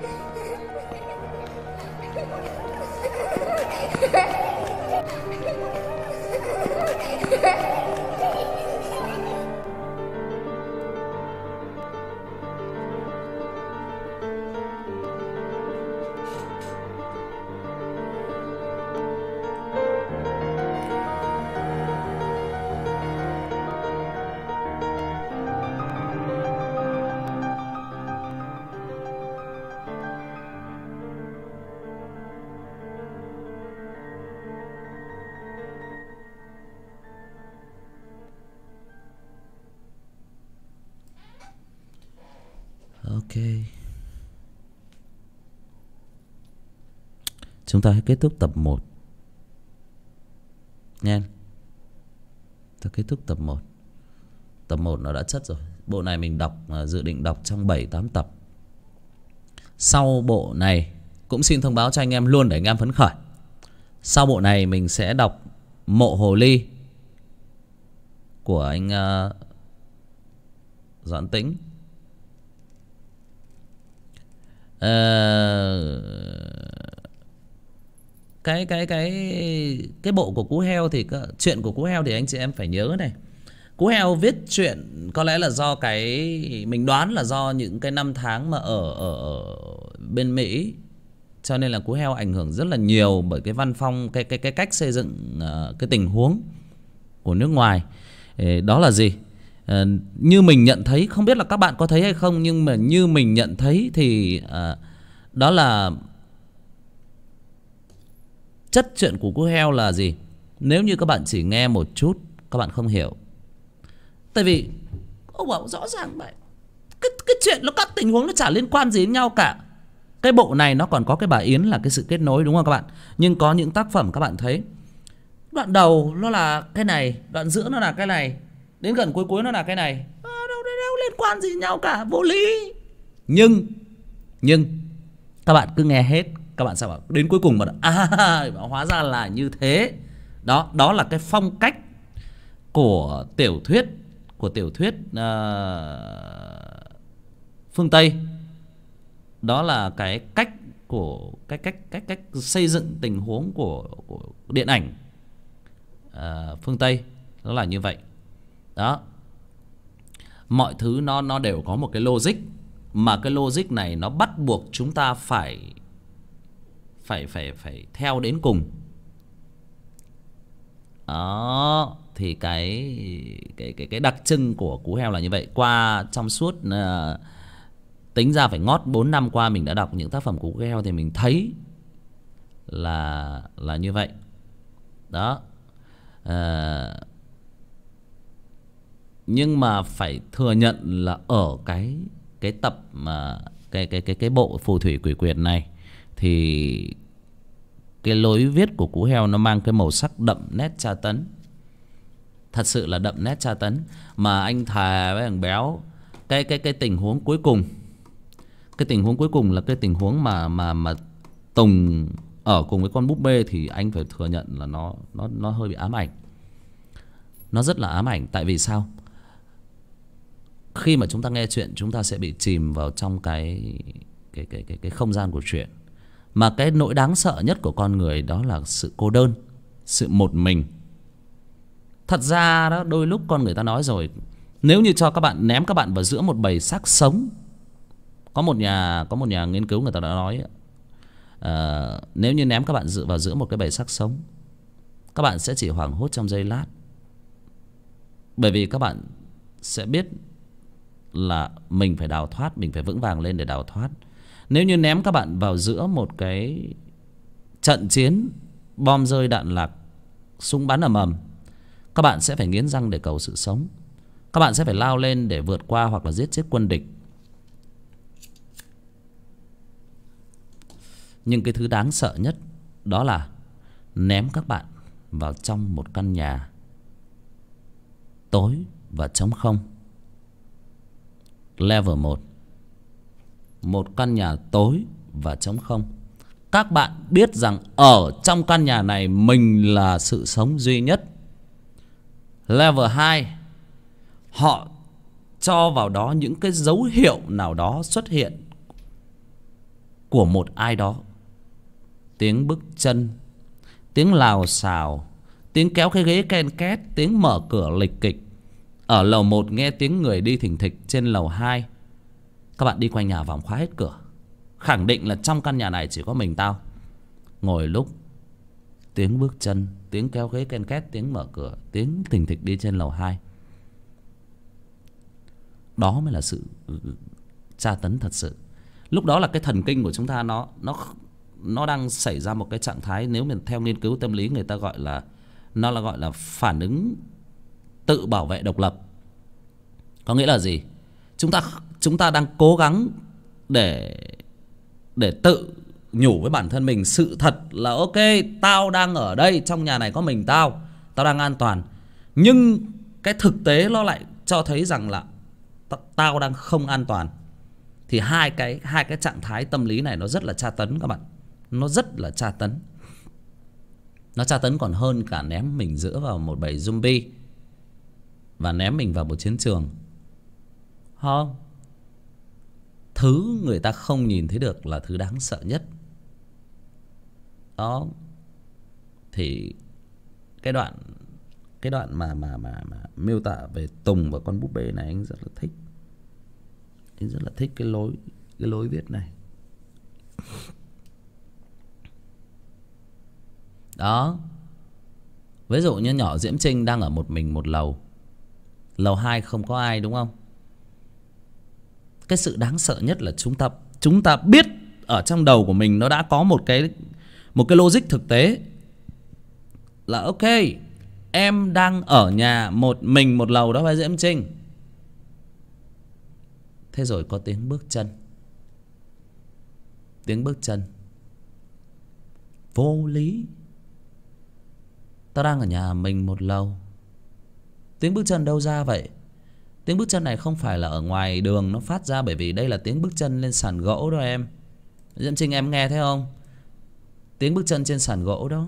Ok, chúng ta hãy kết thúc tập 1 nghe. Ta kết thúc tập 1. Tập 1 nó đã chất rồi. Bộ này mình đọc, dự định đọc trong 7-8 tập. Sau bộ này cũng xin thông báo cho anh em luôn để anh em phấn khởi. Sau bộ này mình sẽ đọc Mộ Hồ Ly của anh Doãn Tĩnh. Cái bộ của Cú Heo thì chuyện của Cú Heo thì anh chị em phải nhớ này. Cú Heo viết chuyện có lẽ là do mình đoán là do những cái năm tháng mà ở bên Mỹ, cho nên là Cú Heo ảnh hưởng rất là nhiều bởi cái văn phong, cái cách xây dựng cái tình huống của nước ngoài. Đó là gì? Như mình nhận thấy, không biết là các bạn có thấy hay không, nhưng mà như mình nhận thấy thì đó là chất chuyện của Cú Heo là gì? Nếu như các bạn chỉ nghe một chút, các bạn không hiểu. Tại vì ông bảo rõ ràng vậy, cái chuyện nó, các tình huống nó chả liên quan gì đến nhau cả. Cái bộ này nó còn có cái bà Yến là cái sự kết nối, đúng không các bạn? Nhưng có những tác phẩm các bạn thấy đoạn đầu nó là cái này, đoạn giữa nó là cái này, đến gần cuối nó là cái này. Đâu liên quan gì nhau cả, vô lý. Nhưng các bạn cứ nghe hết, các bạn sẽ bảo đến cuối cùng mà hóa ra là như thế. Đó là cái phong cách của tiểu thuyết phương Tây. Đó là cái cách của cách xây dựng tình huống của điện ảnh phương Tây, nó là như vậy. Đó, mọi thứ nó đều có một cái logic, mà cái logic này nó bắt buộc chúng ta phải theo đến cùng. Đó, thì cái đặc trưng của Cú Heo là như vậy. Qua trong suốt tính ra phải ngót 4 năm qua mình đã đọc những tác phẩm của Cú Heo thì mình thấy là như vậy. Đó. Nhưng mà phải thừa nhận là ở cái tập mà cái bộ Phù Thủy Quỷ Quyệt này thì cái lối viết của Cú Heo nó mang cái màu sắc đậm nét tra tấn. Thật sự là đậm nét tra tấn. Mà anh thà với thằng Béo, cái tình huống cuối cùng, Cái tình huống cuối cùng là cái tình huống mà Tùng ở cùng với con búp bê, thì anh phải thừa nhận là nó hơi bị ám ảnh. Nó rất là ám ảnh. Tại vì sao? Khi mà chúng ta nghe chuyện, chúng ta sẽ bị chìm vào trong cái không gian của chuyện. Mà cái nỗi đáng sợ nhất của con người đó là sự cô đơn, sự một mình. Thật ra đó, đôi lúc con người ta nói rồi, nếu như cho các bạn, ném các bạn vào giữa một bầy xác sống. Có một nhà nghiên cứu người ta đã nói, nếu như ném các bạn vào giữa một cái bầy xác sống, các bạn sẽ chỉ hoảng hốt trong giây lát. Bởi vì các bạn sẽ biết là mình phải đào thoát, mình phải vững vàng lên để đào thoát. Nếu như ném các bạn vào giữa một cái trận chiến, bom rơi đạn lạc, súng bắn ầm ầm, các bạn sẽ phải nghiến răng để cầu sự sống. Các bạn sẽ phải lao lên để vượt qua hoặc là giết chết quân địch. Nhưng cái thứ đáng sợ nhất đó là ném các bạn vào trong một căn nhà tối và trống không. Level 1. Một căn nhà tối và trống không. Các bạn biết rằng ở trong căn nhà này mình là sự sống duy nhất. Level 2. Họ cho vào đó những cái dấu hiệu nào đó xuất hiện của một ai đó. Tiếng bước chân, tiếng lào xào, tiếng kéo cái ghế ken két, tiếng mở cửa lịch kịch. Ở lầu 1 nghe tiếng người đi thình thịch. Trên lầu 2 các bạn đi quanh nhà vòng khóa hết cửa, khẳng định là trong căn nhà này chỉ có mình tao. Ngồi lúc tiếng bước chân, tiếng kéo ghế ken két, tiếng mở cửa, tiếng thình thịch đi trên lầu 2. Đó mới là sự tra tấn thật sự. Lúc đó là cái thần kinh của chúng ta nó đang xảy ra một cái trạng thái, nếu mà theo nghiên cứu tâm lý người ta gọi là, nó là gọi là phản ứng tự bảo vệ độc lập. Có nghĩa là gì? Chúng ta đang cố gắng để tự nhủ với bản thân mình sự thật là ok, tao đang ở đây, trong nhà này có mình tao đang an toàn. Nhưng cái thực tế nó lại cho thấy rằng là tao đang không an toàn. Thì hai cái trạng thái tâm lý này nó rất là tra tấn các bạn. Nó rất là tra tấn. Nó tra tấn còn hơn cả ném mình giữa vào một bầy zombie và ném mình vào một chiến trường. Không. Thứ người ta không nhìn thấy được là thứ đáng sợ nhất. Đó. Thì cái đoạn mà miêu tả về Tùng và con búp bê này anh rất là thích. Anh rất là thích cái lối viết này. Đó. Ví dụ như nhỏ Diễm Trinh đang ở một mình một lầu. Lầu 2 không có ai đúng không? Cái sự đáng sợ nhất là chúng ta biết ở trong đầu của mình nó đã có một cái logic thực tế là ok, em đang ở nhà một mình một lầu đó phải Diễm Trinh. Thế rồi có tiếng bước chân. Tiếng bước chân. Vô lý. Tao đang ở nhà mình một lầu. Tiếng bước chân đâu ra vậy? Tiếng bước chân này không phải là ở ngoài đường nó phát ra, bởi vì đây là tiếng bước chân lên sàn gỗ đó em. Diễm Trinh em nghe thấy không? Tiếng bước chân trên sàn gỗ đó.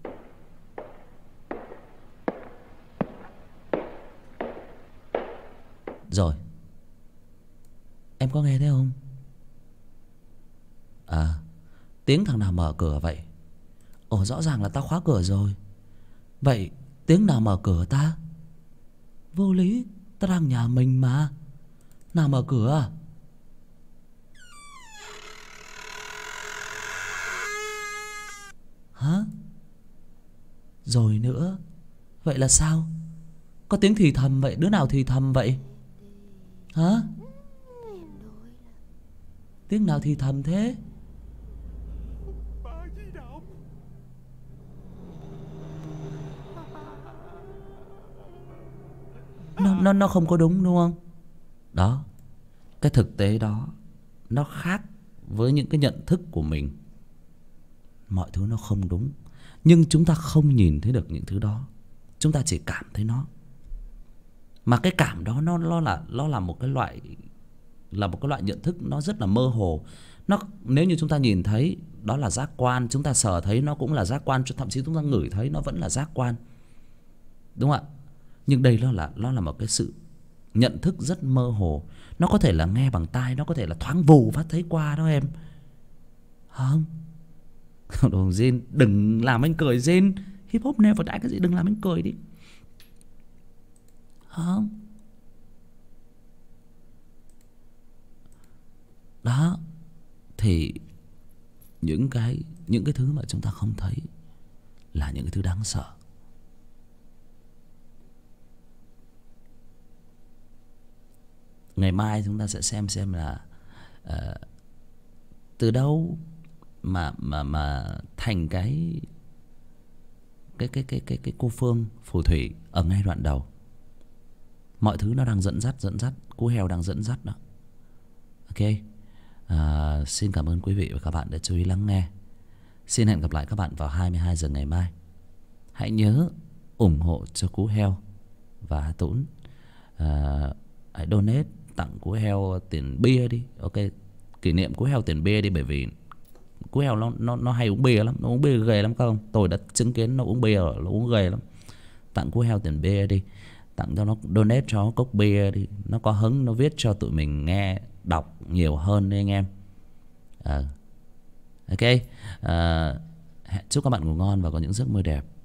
Rồi. Em có nghe thấy không? À, tiếng thằng nào mở cửa vậy? Ồ, rõ ràng là tao khóa cửa rồi. Vậy tiếng nào mở cửa ta? Vô lý, tao đang nhà mình mà. Nào mở cửa? Hả? Rồi nữa. Vậy là sao? Có tiếng thì thầm vậy, đứa nào thì thầm vậy? Hả? Tiếng nào thì thầm thế? Nó không có đúng đúng không? Đó. Cái thực tế đó nó khác với những cái nhận thức của mình. Mọi thứ nó không đúng. Nhưng chúng ta không nhìn thấy được những thứ đó. Chúng ta chỉ cảm thấy nó. Mà cái cảm đó nó là một cái loại là một cái loại nhận thức nó rất là mơ hồ. Nó nếu như chúng ta nhìn thấy đó là giác quan, chúng ta sờ thấy nó cũng là giác quan, thậm chí chúng ta ngửi thấy nó vẫn là giác quan, đúng không ạ? Nhưng đây nó là một cái sự nhận thức rất mơ hồ. Nó có thể là nghe bằng tai, nó có thể là thoáng vù phát thấy qua đó em. Không. Đồ Jin, đừng làm anh cười Jin. Hip hop never die cái gì, đừng làm anh cười đi. Không. Đó. Thì những cái thứ mà chúng ta không thấy là những cái thứ đáng sợ. Ngày mai chúng ta sẽ xem là từ đâu mà thành cái cô Phương phù thủy ở ngay đoạn đầu. Mọi thứ nó đang dẫn dắt, cú heo đang dẫn dắt đó. Ok. Xin cảm ơn quý vị và các bạn đã chú ý lắng nghe. Xin hẹn gặp lại các bạn vào 22 giờ ngày mai. Hãy nhớ ủng hộ cho cú heo và Tũng. Hãy donate tặng cú heo tiền bia đi. Ok, kỷ niệm cú heo tiền bia đi, bởi vì cú heo nó hay uống bia lắm, nó uống bia ghê lắm các ông. Tôi đã chứng kiến nó uống bia rồi, nó uống ghê lắm. Tặng cú heo tiền bia đi, tặng cho nó, donate cho nó cốc bia đi, nó có hứng nó viết cho tụi mình nghe đọc nhiều hơn đi anh em. Ok. Chúc các bạn ngủ ngon và có những giấc mơ đẹp.